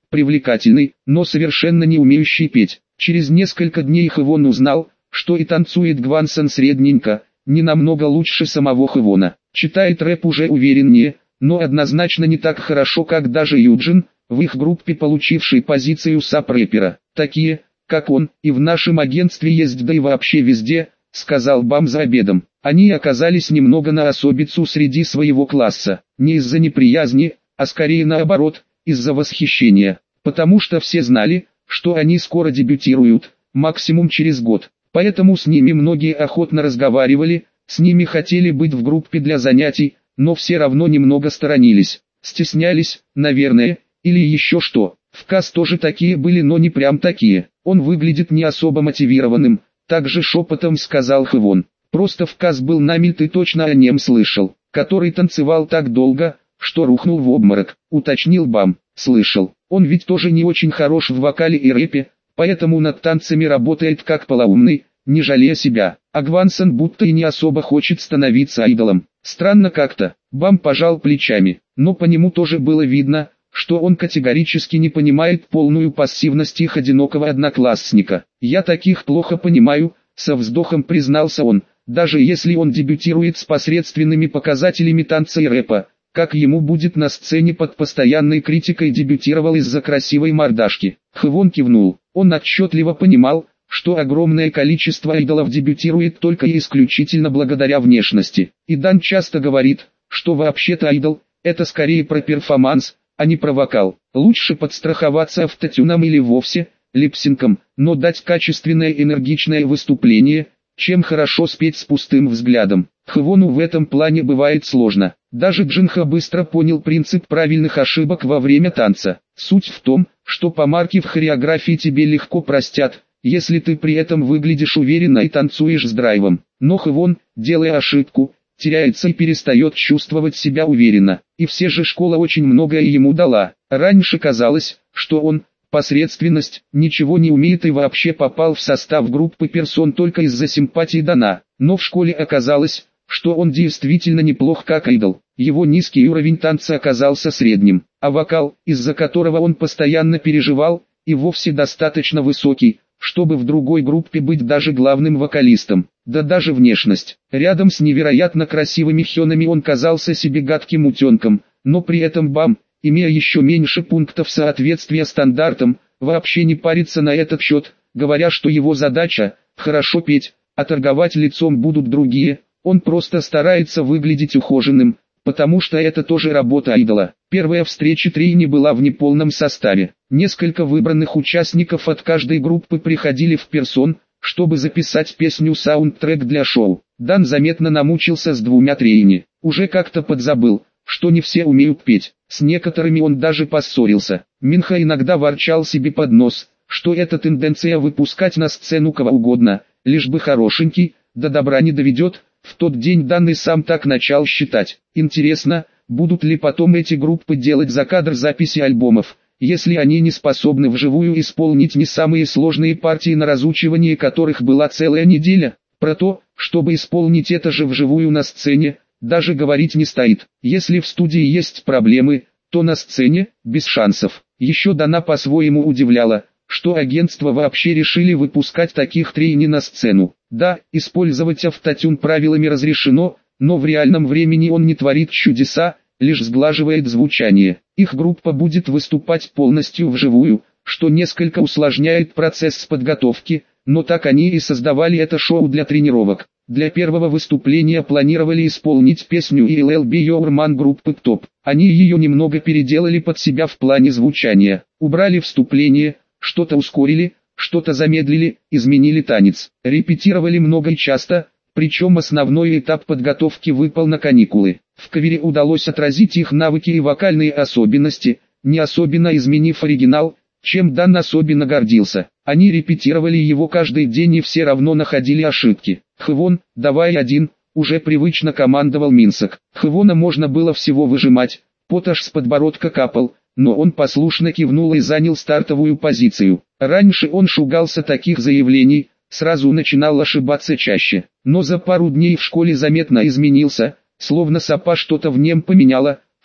привлекательный, но совершенно не умеющий петь. Через несколько дней Хэвон узнал, что и танцует Гвансон средненько, не намного лучше самого Хэвона. Читает рэп уже увереннее, но однозначно не так хорошо, как даже Юджин, в их группе получивший позицию сап-рэпера. Такие, как он, и в нашем агентстве есть, да и вообще везде, сказал Бам за обедом. Они оказались немного на особицу среди своего класса, не из-за неприязни, а скорее наоборот, из-за восхищения, потому что все знали, что они скоро дебютируют, максимум через год, поэтому с ними многие охотно разговаривали, с ними хотели быть в группе для занятий, но все равно немного сторонились, стеснялись, наверное, или еще что. В КАС тоже такие были, но не прям такие. Он выглядит не особо мотивированным, также шепотом сказал Хэвон. Просто в КАС был Намиль, ты точно о нем слышал, который танцевал так долго, что рухнул в обморок, уточнил Бам. Слышал, он ведь тоже не очень хорош в вокале и рэпе, поэтому над танцами работает как полоумный, не жалея себя. А Гвансон будто и не особо хочет становиться айдолом. Странно как-то. Бам пожал плечами, но по нему тоже было видно, что он категорически не понимает полную пассивность их одинокого одноклассника. «Я таких плохо понимаю», — со вздохом признался он, «даже если он дебютирует с посредственными показателями танца и рэпа, как ему будет на сцене под постоянной критикой дебютировал из-за красивой мордашки». Хэвон кивнул, он отчетливо понимал, что огромное количество айдолов дебютирует только и исключительно благодаря внешности. И Дан часто говорит, что вообще-то айдол — это скорее про перформанс, а не про вокал. Лучше подстраховаться автотюном или вовсе липсинком, но дать качественное энергичное выступление, чем хорошо спеть с пустым взглядом. Хэвону в этом плане бывает сложно. Даже Джинха быстро понял принцип правильных ошибок во время танца. Суть в том, что помарки в хореографии тебе легко простят, если ты при этом выглядишь уверенно и танцуешь с драйвом. Но Хэвон, делая ошибку, теряется и перестает чувствовать себя уверенно. И все же школа очень многое ему дала. Раньше казалось, что он, посредственность, ничего не умеет и вообще попал в состав группы персон только из-за симпатии Дана. Но в школе оказалось, что он действительно неплох как айдол. Его низкий уровень танца оказался средним, а вокал, из-за которого он постоянно переживал, и вовсе достаточно высокий, чтобы в другой группе быть даже главным вокалистом. Да даже внешность. Рядом с невероятно красивыми хёнами он казался себе гадким утенком, но при этом Бам, имея еще меньше пунктов соответствия стандартам, вообще не парится на этот счет, говоря, что его задача – хорошо петь, а торговать лицом будут другие. Он просто старается выглядеть ухоженным, потому что это тоже работа айдола. Первая встреча трейни была в неполном составе. Несколько выбранных участников от каждой группы приходили в персон, чтобы записать песню-саундтрек для шоу. Дан заметно намучился с двумя трейни. Уже как-то подзабыл, что не все умеют петь. С некоторыми он даже поссорился. Минха иногда ворчал себе под нос, что это тенденция выпускать на сцену кого угодно, лишь бы хорошенький, до добра не доведет. В тот день Дан и сам так начал считать. Интересно, будут ли потом эти группы делать за кадр записи альбомов, если они не способны вживую исполнить не самые сложные партии, на разучивание которых была целая неделя. Про то, чтобы исполнить это же вживую на сцене, даже говорить не стоит. Если в студии есть проблемы, то на сцене без шансов. Еще Дана по-своему удивляла, что агентства вообще решили выпускать таких трейни на сцену. Да, использовать автотюн правилами разрешено, но в реальном времени он не творит чудеса, лишь сглаживает звучание. Их группа будет выступать полностью вживую, что несколько усложняет процесс подготовки, но так они и создавали это шоу для тренировок. Для первого выступления планировали исполнить песню «И Эл Эл Би Your Man» группы ТОП. Они ее немного переделали под себя в плане звучания, убрали вступление, что-то ускорили, что-то замедлили, изменили танец. Репетировали много и часто, причем основной этап подготовки выпал на каникулы. В кавере удалось отразить их навыки и вокальные особенности, не особенно изменив оригинал, чем Дан особенно гордился. Они репетировали его каждый день и все равно находили ошибки. «Хэвон, давай один», уже привычно командовал Минсок. Хэвона можно было всего выжимать, пот аж с подбородка капал, но он послушно кивнул и занял стартовую позицию. Раньше он шугался таких заявлений, сразу начинал ошибаться чаще, но за пару дней в школе заметно изменился, словно сапа что-то в нем поменяла,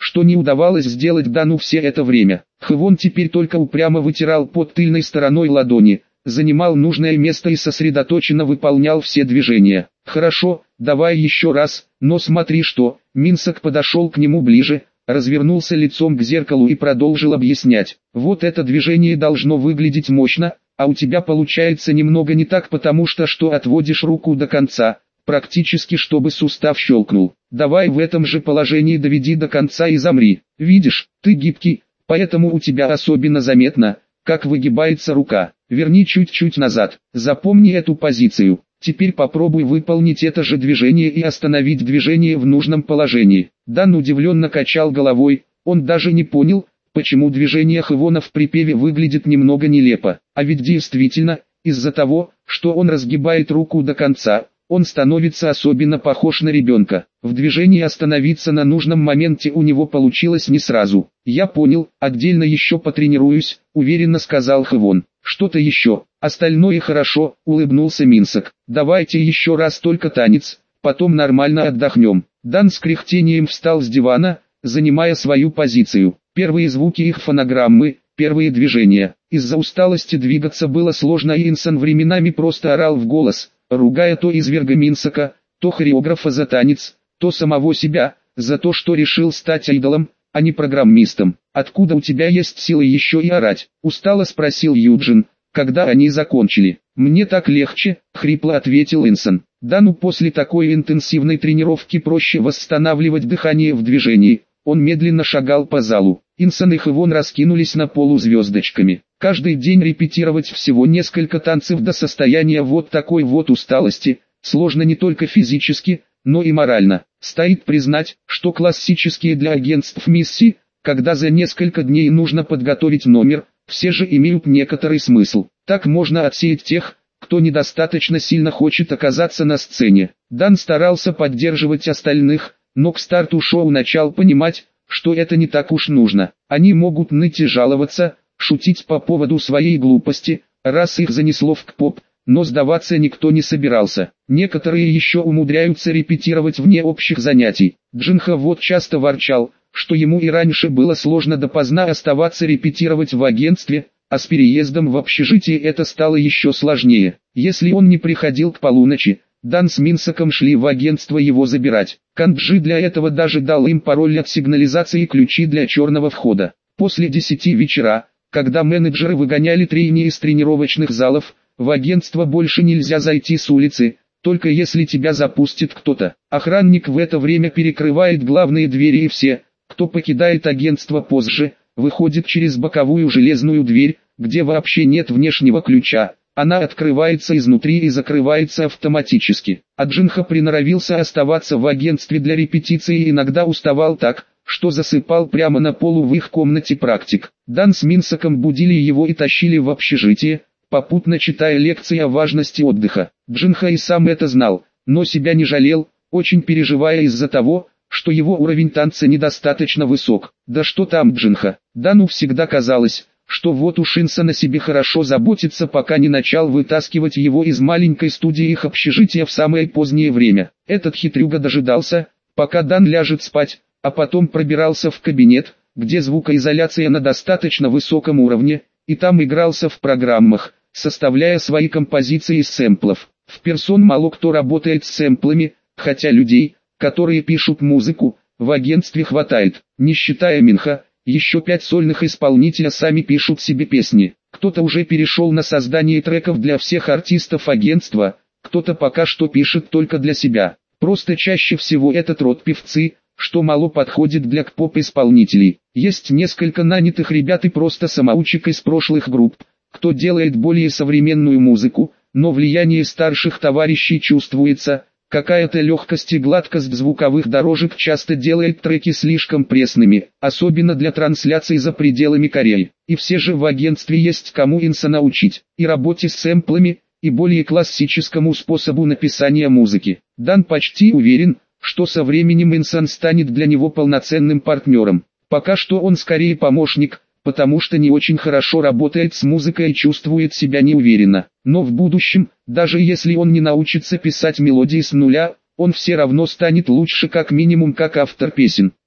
что не удавалось сделать Дану все это время. Хвон теперь только упрямо вытирал пот тыльной стороной ладони, занимал нужное место и сосредоточенно выполнял все движения. «Хорошо, давай еще раз, но смотри что». Минсок подошел к нему ближе, развернулся лицом к зеркалу и продолжил объяснять. «Вот это движение должно выглядеть мощно, а у тебя получается немного не так, потому что что отводишь руку до конца, практически чтобы сустав щелкнул. Давай в этом же положении доведи до конца и замри. Видишь, ты гибкий, поэтому у тебя особенно заметно, как выгибается рука. Верни чуть-чуть назад. Запомни эту позицию. Теперь попробуй выполнить это же движение и остановить движение в нужном положении». Дан удивленно качал головой, он даже не понял, почему движение Хвона в припеве выглядит немного нелепо. А ведь действительно, из-за того, что он разгибает руку до конца, он становится особенно похож на ребенка. В движении остановиться на нужном моменте у него получилось не сразу. «Я понял, отдельно еще потренируюсь», — уверенно сказал Хвон. «Что-то еще, остальное хорошо», — улыбнулся Минсок. «Давайте еще раз только танец, потом нормально отдохнем». Дан с кряхтением встал с дивана, занимая свою позицию. Первые звуки их фонограммы, первые движения. Из-за усталости двигаться было сложно, и Инсон временами просто орал в голос, ругая то изверга Минсока, то хореографа за танец, то самого себя, за то, что решил стать айдолом, а не программистом. «Откуда у тебя есть силы еще и орать?» — устало спросил Юджин, когда они закончили. «Мне так легче», — хрипло ответил Инсон. Дану после такой интенсивной тренировки проще восстанавливать дыхание в движении. Он медленно шагал по залу. Инсон и Хвон раскинулись на полу звездочками. Каждый день репетировать всего несколько танцев до состояния вот такой вот усталости, сложно не только физически, но и морально. Стоит признать, что классические для агентств миссии, когда за несколько дней нужно подготовить номер, все же имеют некоторый смысл. Так можно отсеять тех, кто недостаточно сильно хочет оказаться на сцене. Дан старался поддерживать остальных, но к старту шоу начал понимать, что это не так уж нужно. Они могут ныть и жаловаться, шутить по поводу своей глупости, раз их занесло в к-поп, но сдаваться никто не собирался. Некоторые еще умудряются репетировать вне общих занятий. Джинха вот часто ворчал, что ему и раньше было сложно допоздна оставаться репетировать в агентстве, а с переездом в общежитие это стало еще сложнее. Если он не приходил к полуночи, Дан с Минсоком шли в агентство его забирать. Канджи для этого даже дал им пароль от сигнализации и ключи для черного входа. После десяти вечера, когда менеджеры выгоняли трейни из тренировочных залов, в агентство больше нельзя зайти с улицы, только если тебя запустит кто-то. Охранник в это время перекрывает главные двери, и все, кто покидает агентство позже, выходит через боковую железную дверь, где вообще нет внешнего ключа. Она открывается изнутри и закрывается автоматически. А Джинха приноровился оставаться в агентстве для репетиции и иногда уставал так, что засыпал прямо на полу в их комнате практик. Дан с Минсоком будили его и тащили в общежитие, попутно читая лекции о важности отдыха. Джинха и сам это знал, но себя не жалел, очень переживая из-за того, что его уровень танца недостаточно высок. Да что там Джинха, Дану всегда казалось, что вот уж Инсон о себе хорошо заботится, пока не начал вытаскивать его из маленькой студии их общежития в самое позднее время. Этот хитрюга дожидался, пока Дан ляжет спать, а потом пробирался в кабинет, где звукоизоляция на достаточно высоком уровне, и там игрался в программах, составляя свои композиции из сэмплов. В персон мало кто работает с сэмплами, хотя людей, которые пишут музыку, в агентстве хватает. Не считая Минха, еще пять сольных исполнителя сами пишут себе песни. Кто-то уже перешел на создание треков для всех артистов агентства, кто-то пока что пишет только для себя. Просто чаще всего этот род певцы, что мало подходит для к-поп-исполнителей. Есть несколько нанятых ребят и просто самоучек из прошлых групп, кто делает более современную музыку, но влияние старших товарищей чувствуется. Какая-то легкость и гладкость звуковых дорожек часто делает треки слишком пресными, особенно для трансляций за пределами Кореи. И все же в агентстве есть кому Инсона учить, и работе с сэмплами, и более классическому способу написания музыки. Дан почти уверен, что со временем Инсон станет для него полноценным партнером. Пока что он скорее помощник, потому что не очень хорошо работает с музыкой и чувствует себя неуверенно. Но в будущем, даже если он не научится писать мелодии с нуля, он все равно станет лучше как минимум как автор песен.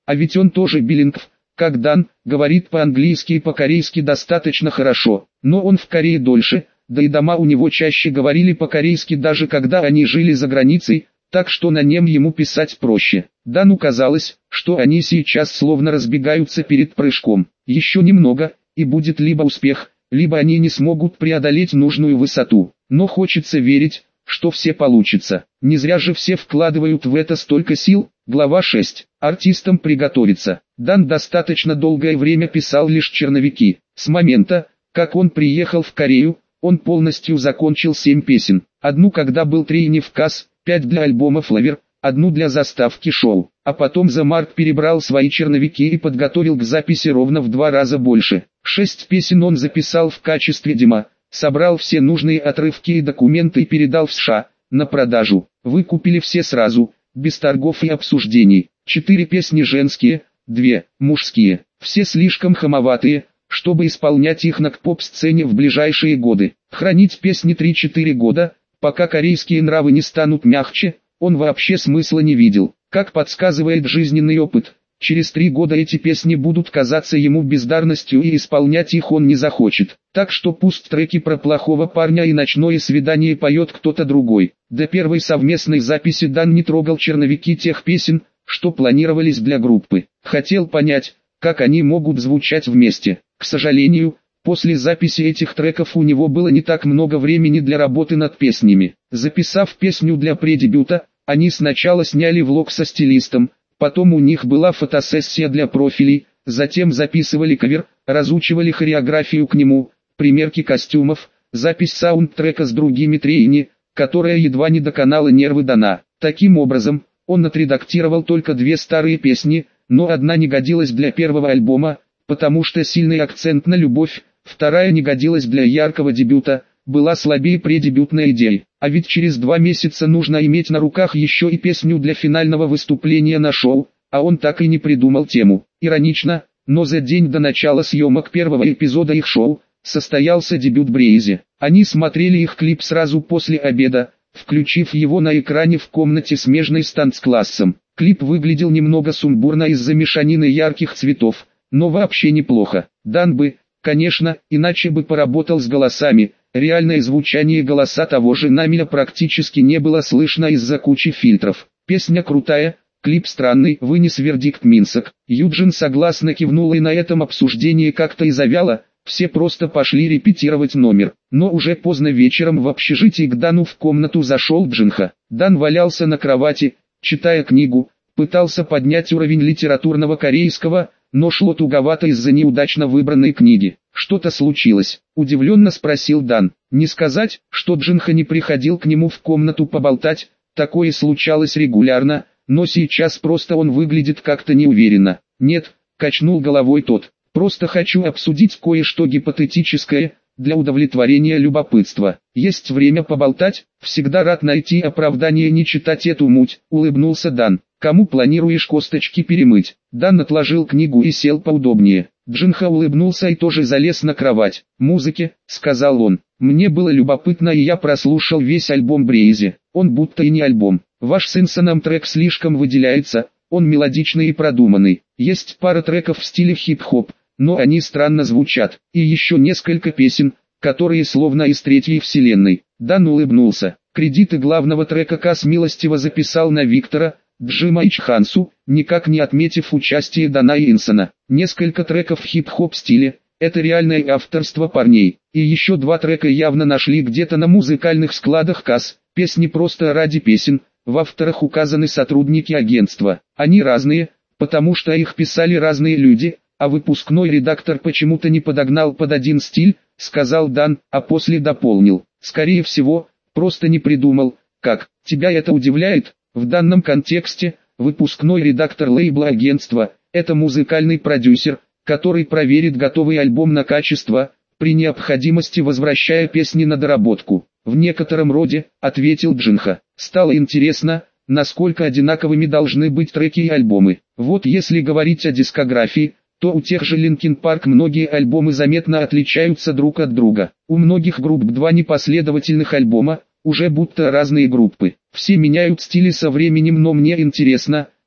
А ведь он тоже билингв, как Дан, говорит по-английски и по-корейски достаточно хорошо. Но он в Корее дольше, да и дома у него чаще говорили по-корейски, даже когда они жили за границей, так что на нем ему писать проще. Дану казалось, что они сейчас словно разбегаются перед прыжком. Еще немного, и будет либо успех, либо они не смогут преодолеть нужную высоту. Но хочется верить, что все получится. Не зря же все вкладывают в это столько сил. Глава шесть. Артистам приготовиться. Дан достаточно долгое время писал лишь черновики. С момента, как он приехал в Корею, он полностью закончил семь песен. Одну, когда был трейни в КАС, пять для альбома Flavor, одну для заставки шоу. А потом The Mark перебрал свои черновики и подготовил к записи ровно в два раза больше. Шесть песен он записал в качестве демо, собрал все нужные отрывки и документы и передал в США, на продажу. Выкупили все сразу, без торгов и обсуждений. Четыре песни женские, две мужские. Все слишком хамоватые, чтобы исполнять их на поп-сцене в ближайшие годы. Хранить песни три-четыре года, пока корейские нравы не станут мягче, он вообще смысла не видел. Как подсказывает жизненный опыт, через три года эти песни будут казаться ему бездарностью и исполнять их он не захочет. Так что пусть треки про плохого парня и ночное свидание поет кто-то другой. До первой совместной записи Дан не трогал черновики тех песен, что планировались для группы. Хотел понять, как они могут звучать вместе. К сожалению, после записи этих треков у него было не так много времени для работы над песнями. Записав песню для предебюта, они сначала сняли влог со стилистом, потом у них была фотосессия для профилей, затем записывали кавер, разучивали хореографию к нему, примерки костюмов, запись саундтрека с другими трейни, которая едва не доконала нервы Дана. Таким образом, он отредактировал только две старые песни, но одна не годилась для первого альбома, потому что сильный акцент на любовь, вторая не годилась для яркого дебюта, была слабее предебютной идеи. А ведь через два месяца нужно иметь на руках еще и песню для финального выступления на шоу, а он так и не придумал тему. Иронично, но за день до начала съемок первого эпизода их шоу, состоялся дебют Брейзи. Они смотрели их клип сразу после обеда, включив его на экране в комнате смежной с танцклассом. Клип выглядел немного сумбурно из-за мешанины ярких цветов, но вообще неплохо. Дан бы, конечно, иначе бы поработал с голосами. Реальное звучание голоса того же Намиля практически не было слышно из-за кучи фильтров. Песня крутая, клип странный, вынес вердикт Минсок. Юджин согласно кивнул, и на этом обсуждение как-то и завяло, все просто пошли репетировать номер. Но уже поздно вечером в общежитии к Дану в комнату зашел Джинха. Дан валялся на кровати, читая книгу, пытался поднять уровень литературного корейского, но шло туговато из-за неудачно выбранной книги. «Что-то случилось?» – удивленно спросил Дан. Не сказать, что Джинха не приходил к нему в комнату поболтать, такое случалось регулярно, но сейчас просто он выглядит как-то неуверенно. «Нет», – качнул головой тот, – «просто хочу обсудить кое-что гипотетическое, для удовлетворения любопытства. Есть время поболтать, всегда рад найти оправдание не читать эту муть», – улыбнулся Дан. «Кому планируешь косточки перемыть?» Дан отложил книгу и сел поудобнее. Джинха улыбнулся и тоже залез на кровать. «Музыке», — сказал он. «Мне было любопытно, и я прослушал весь альбом Брейзи. Он будто и не альбом. Ваш с Инсоном трек слишком выделяется, он мелодичный и продуманный. Есть пара треков в стиле хип-хоп, но они странно звучат. И еще несколько песен, которые словно из третьей вселенной». Дан улыбнулся. Кредиты главного трека Кас милостиво записал на Виктора, Джима и Чхансу, никак не отметив участие Дана и Инсона. Несколько треков в хип-хоп стиле, это реальное авторство парней. И еще два трека явно нашли где-то на музыкальных складах Кас, песни просто ради песен, в авторах указаны сотрудники агентства. Они разные, потому что их писали разные люди, а выпускной редактор почему-то не подогнал под один стиль, сказал Дан, а после дополнил. Скорее всего, просто не придумал, как. Тебя это удивляет? В данном контексте, выпускной редактор лейбла агентства – это музыкальный продюсер, который проверит готовый альбом на качество, при необходимости возвращая песни на доработку. В некотором роде, ответил Джинха. Стало интересно, насколько одинаковыми должны быть треки и альбомы. Вот если говорить о дискографии, то у тех же Linkin Park многие альбомы заметно отличаются друг от друга. У многих групп два непоследовательных альбома, уже будто разные группы. Все меняют стили со временем, но мне интересно,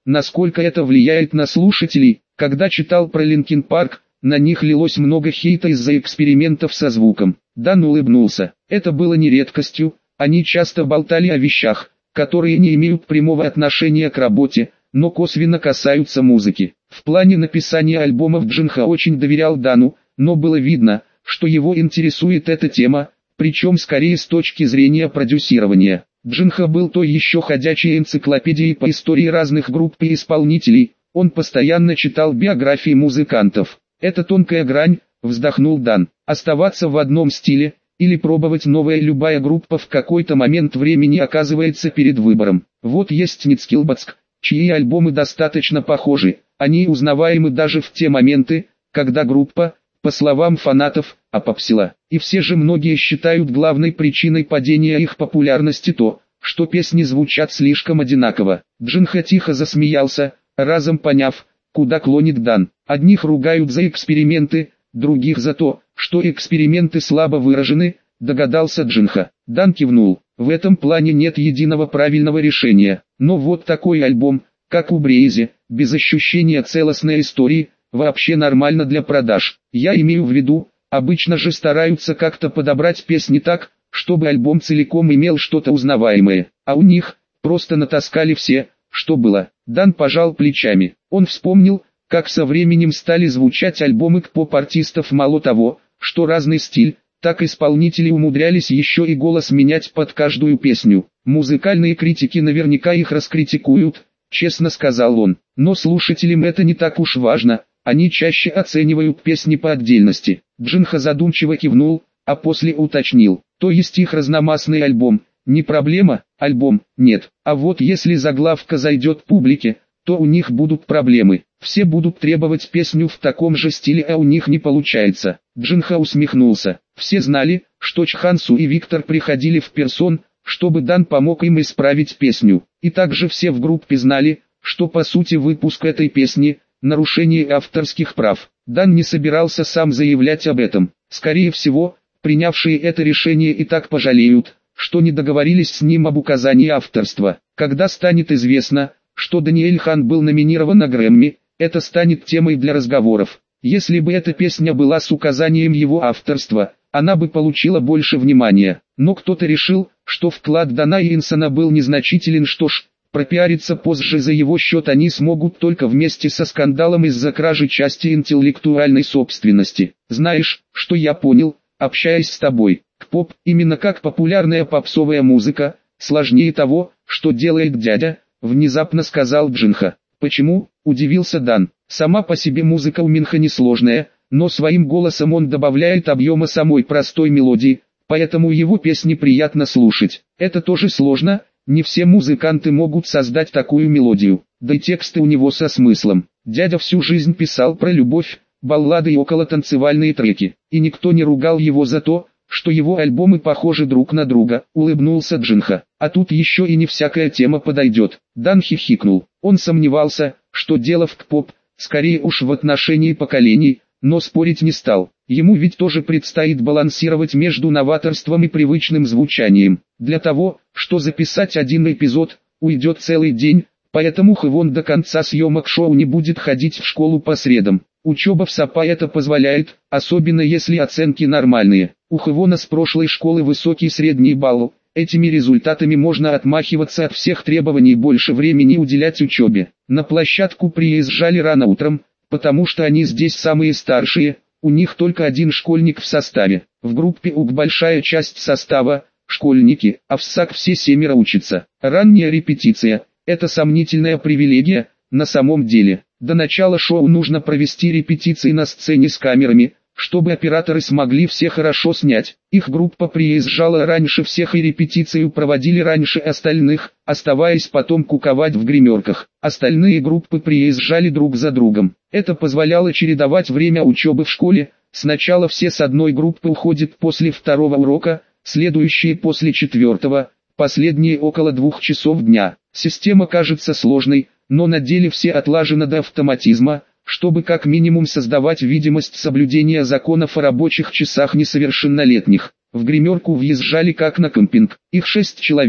насколько это влияет на слушателей. Когда читал про Линкин Парк, на них лилось много хейта из-за экспериментов со звуком. Дан улыбнулся. Это было не редкостью, они часто болтали о вещах, которые не имеют прямого отношения к работе, но косвенно касаются музыки. В плане написания альбомов Джинха очень доверял Дану, но было видно, что его интересует эта тема, причем скорее с точки зрения продюсирования. Джинха был той еще ходячей энциклопедией по истории разных групп и исполнителей, он постоянно читал биографии музыкантов. «Это тонкая грань», — вздохнул Дан. «Оставаться в одном стиле, или пробовать новое. Любая группа в какой-то момент времени оказывается перед выбором. Вот есть Ницкилбацк, чьи альбомы достаточно похожи, они узнаваемы даже в те моменты, когда группа, по словам фанатов, опопсила. И все же многие считают главной причиной падения их популярности то, что песни звучат слишком одинаково». Джинха тихо засмеялся, разом поняв, куда клонит Дан. Одних ругают за эксперименты, других за то, что эксперименты слабо выражены, догадался Джинха. Дан кивнул. В этом плане нет единого правильного решения, но вот такой альбом, как у Брейзи, без ощущения целостной истории, вообще нормально для продаж. Я имею в виду, обычно же стараются как-то подобрать песни так, чтобы альбом целиком имел что-то узнаваемое, а у них просто натаскали все, что было. Дан пожал плечами. Он вспомнил, как со временем стали звучать альбомы поп-артистов. Мало того, что разный стиль, так исполнители умудрялись еще и голос менять под каждую песню. Музыкальные критики наверняка их раскритикуют, честно сказал он. Но слушателям это не так уж важно, они чаще оценивают песни по отдельности. Джинха задумчиво кивнул, а после уточнил. То есть их разномастный альбом, не проблема, альбом, нет. А вот если заглавка зайдет публике, то у них будут проблемы. Все будут требовать песню в таком же стиле, а у них не получается. Джинха усмехнулся. Все знали, что Чхансу и Виктор приходили в персон, чтобы Дан помог им исправить песню. И также все в группе знали, что по сути выпуск этой песни – нарушение авторских прав. Дан не собирался сам заявлять об этом. Скорее всего, принявшие это решение и так пожалеют, что не договорились с ним об указании авторства. Когда станет известно, что Даниэль Хан был номинирован на Грэмми, это станет темой для разговоров. Если бы эта песня была с указанием его авторства, она бы получила больше внимания. Но кто-то решил, что вклад Дана и Инсона был незначителен, что ж, пропиариться позже за его счет они смогут только вместе со скандалом из-за кражи части интеллектуальной собственности. Знаешь, что я понял, общаясь с тобой? К поп, именно как популярная попсовая музыка, сложнее того, что делает дядя, внезапно сказал Джинха. Почему? Удивился Дан. Сама по себе музыка у Минха несложная, но своим голосом он добавляет объема самой простой мелодии, поэтому его песни приятно слушать. Это тоже сложно, не все музыканты могут создать такую мелодию, да и тексты у него со смыслом. Дядя всю жизнь писал про любовь, баллады и околотанцевальные треки, и никто не ругал его за то, что его альбомы похожи друг на друга, улыбнулся Джинха. А тут еще и не всякая тема подойдет. Дан хихикнул. Он сомневался, что дело в К-поп, скорее уж в отношении поколений, но спорить не стал. Ему ведь тоже предстоит балансировать между новаторством и привычным звучанием. Для того, что записать один эпизод, уйдет целый день, поэтому Хэвон до конца съемок шоу не будет ходить в школу по средам. Учеба в САПА это позволяет, особенно если оценки нормальные. У Хэвона с прошлой школы высокий средний балл. Этими результатами можно отмахиваться от всех требований больше времени уделять учебе. На площадку приезжали рано утром, потому что они здесь самые старшие, у них только один школьник в составе. В группе УК большая часть состава – школьники, а в САК все семеро учатся. Ранняя репетиция – это сомнительная привилегия, на самом деле. До начала шоу нужно провести репетиции на сцене с камерами, чтобы операторы смогли все хорошо снять. Их группа приезжала раньше всех и репетицию проводили раньше остальных, оставаясь потом куковать в гримерках. Остальные группы приезжали друг за другом. Это позволяло чередовать время учебы в школе. Сначала все с одной группы уходят после второго урока, следующие после четвертого, последние около двух часов дня. Система кажется сложной, но на деле все отлажено до автоматизма, чтобы как минимум создавать видимость соблюдения законов о рабочих часах несовершеннолетних. В гримерку въезжали как на кемпинг. Их шесть человек,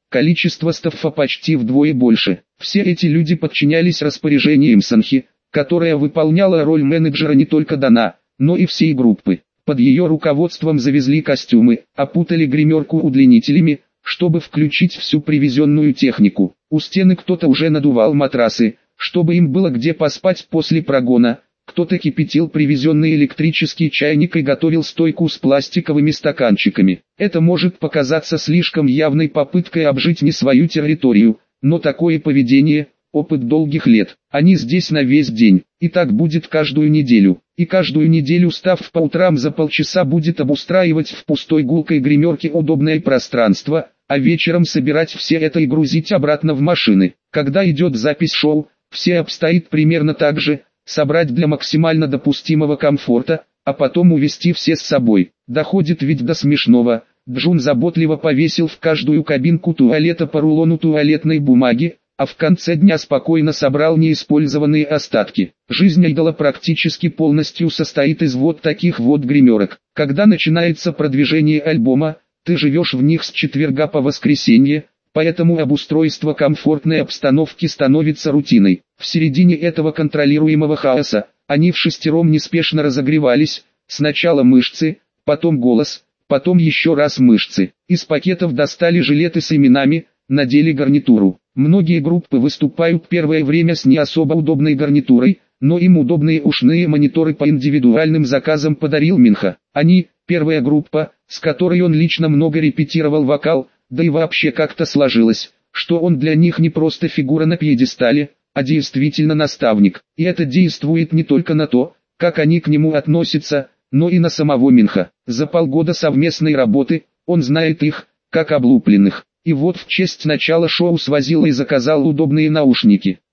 количество стаффа почти вдвое больше. Все эти люди подчинялись распоряжениям Санхи, которая выполняла роль менеджера не только Дана, но и всей группы. Под ее руководством завезли костюмы, опутали гримерку удлинителями, чтобы включить всю привезенную технику. У стены кто-то уже надувал матрасы, чтобы им было где поспать после прогона. Кто-то кипятил привезенный электрический чайник и готовил стойку с пластиковыми стаканчиками. Это может показаться слишком явной попыткой обжить не свою территорию, но такое поведение – опыт долгих лет. Они здесь на весь день, и так будет каждую неделю. И каждую неделю став по утрам за полчаса будет обустраивать в пустой гулкой гримерке удобное пространство, а вечером собирать все это и грузить обратно в машины. Когда идет запись шоу, все обстоит примерно так же. Собрать для максимально допустимого комфорта, а потом увезти все с собой. Доходит ведь до смешного. Джун заботливо повесил в каждую кабинку туалета по рулону туалетной бумаги, а в конце дня спокойно собрал неиспользованные остатки. Жизнь айдола практически полностью состоит из вот таких вот гримерок. Когда начинается продвижение альбома, ты живешь в них с четверга по воскресенье, поэтому обустройство комфортной обстановки становится рутиной. В середине этого контролируемого хаоса, они в шестером неспешно разогревались, сначала мышцы, потом голос, потом еще раз мышцы. Из пакетов достали жилеты с именами, надели гарнитуру. Многие группы выступают первое время с не особо удобной гарнитурой, но им удобные ушные мониторы по индивидуальным заказам подарил Минха. Они, первая группа, с которой он лично много репетировал вокал, да и вообще как-то сложилось, что он для них не просто фигура на пьедестале, а действительно наставник. И это действует не только на то, как они к нему относятся, но и на самого Минха. За полгода совместной работы, он знает их, как облупленных. И вот в честь начала шоу свозил и заказал удобные наушники.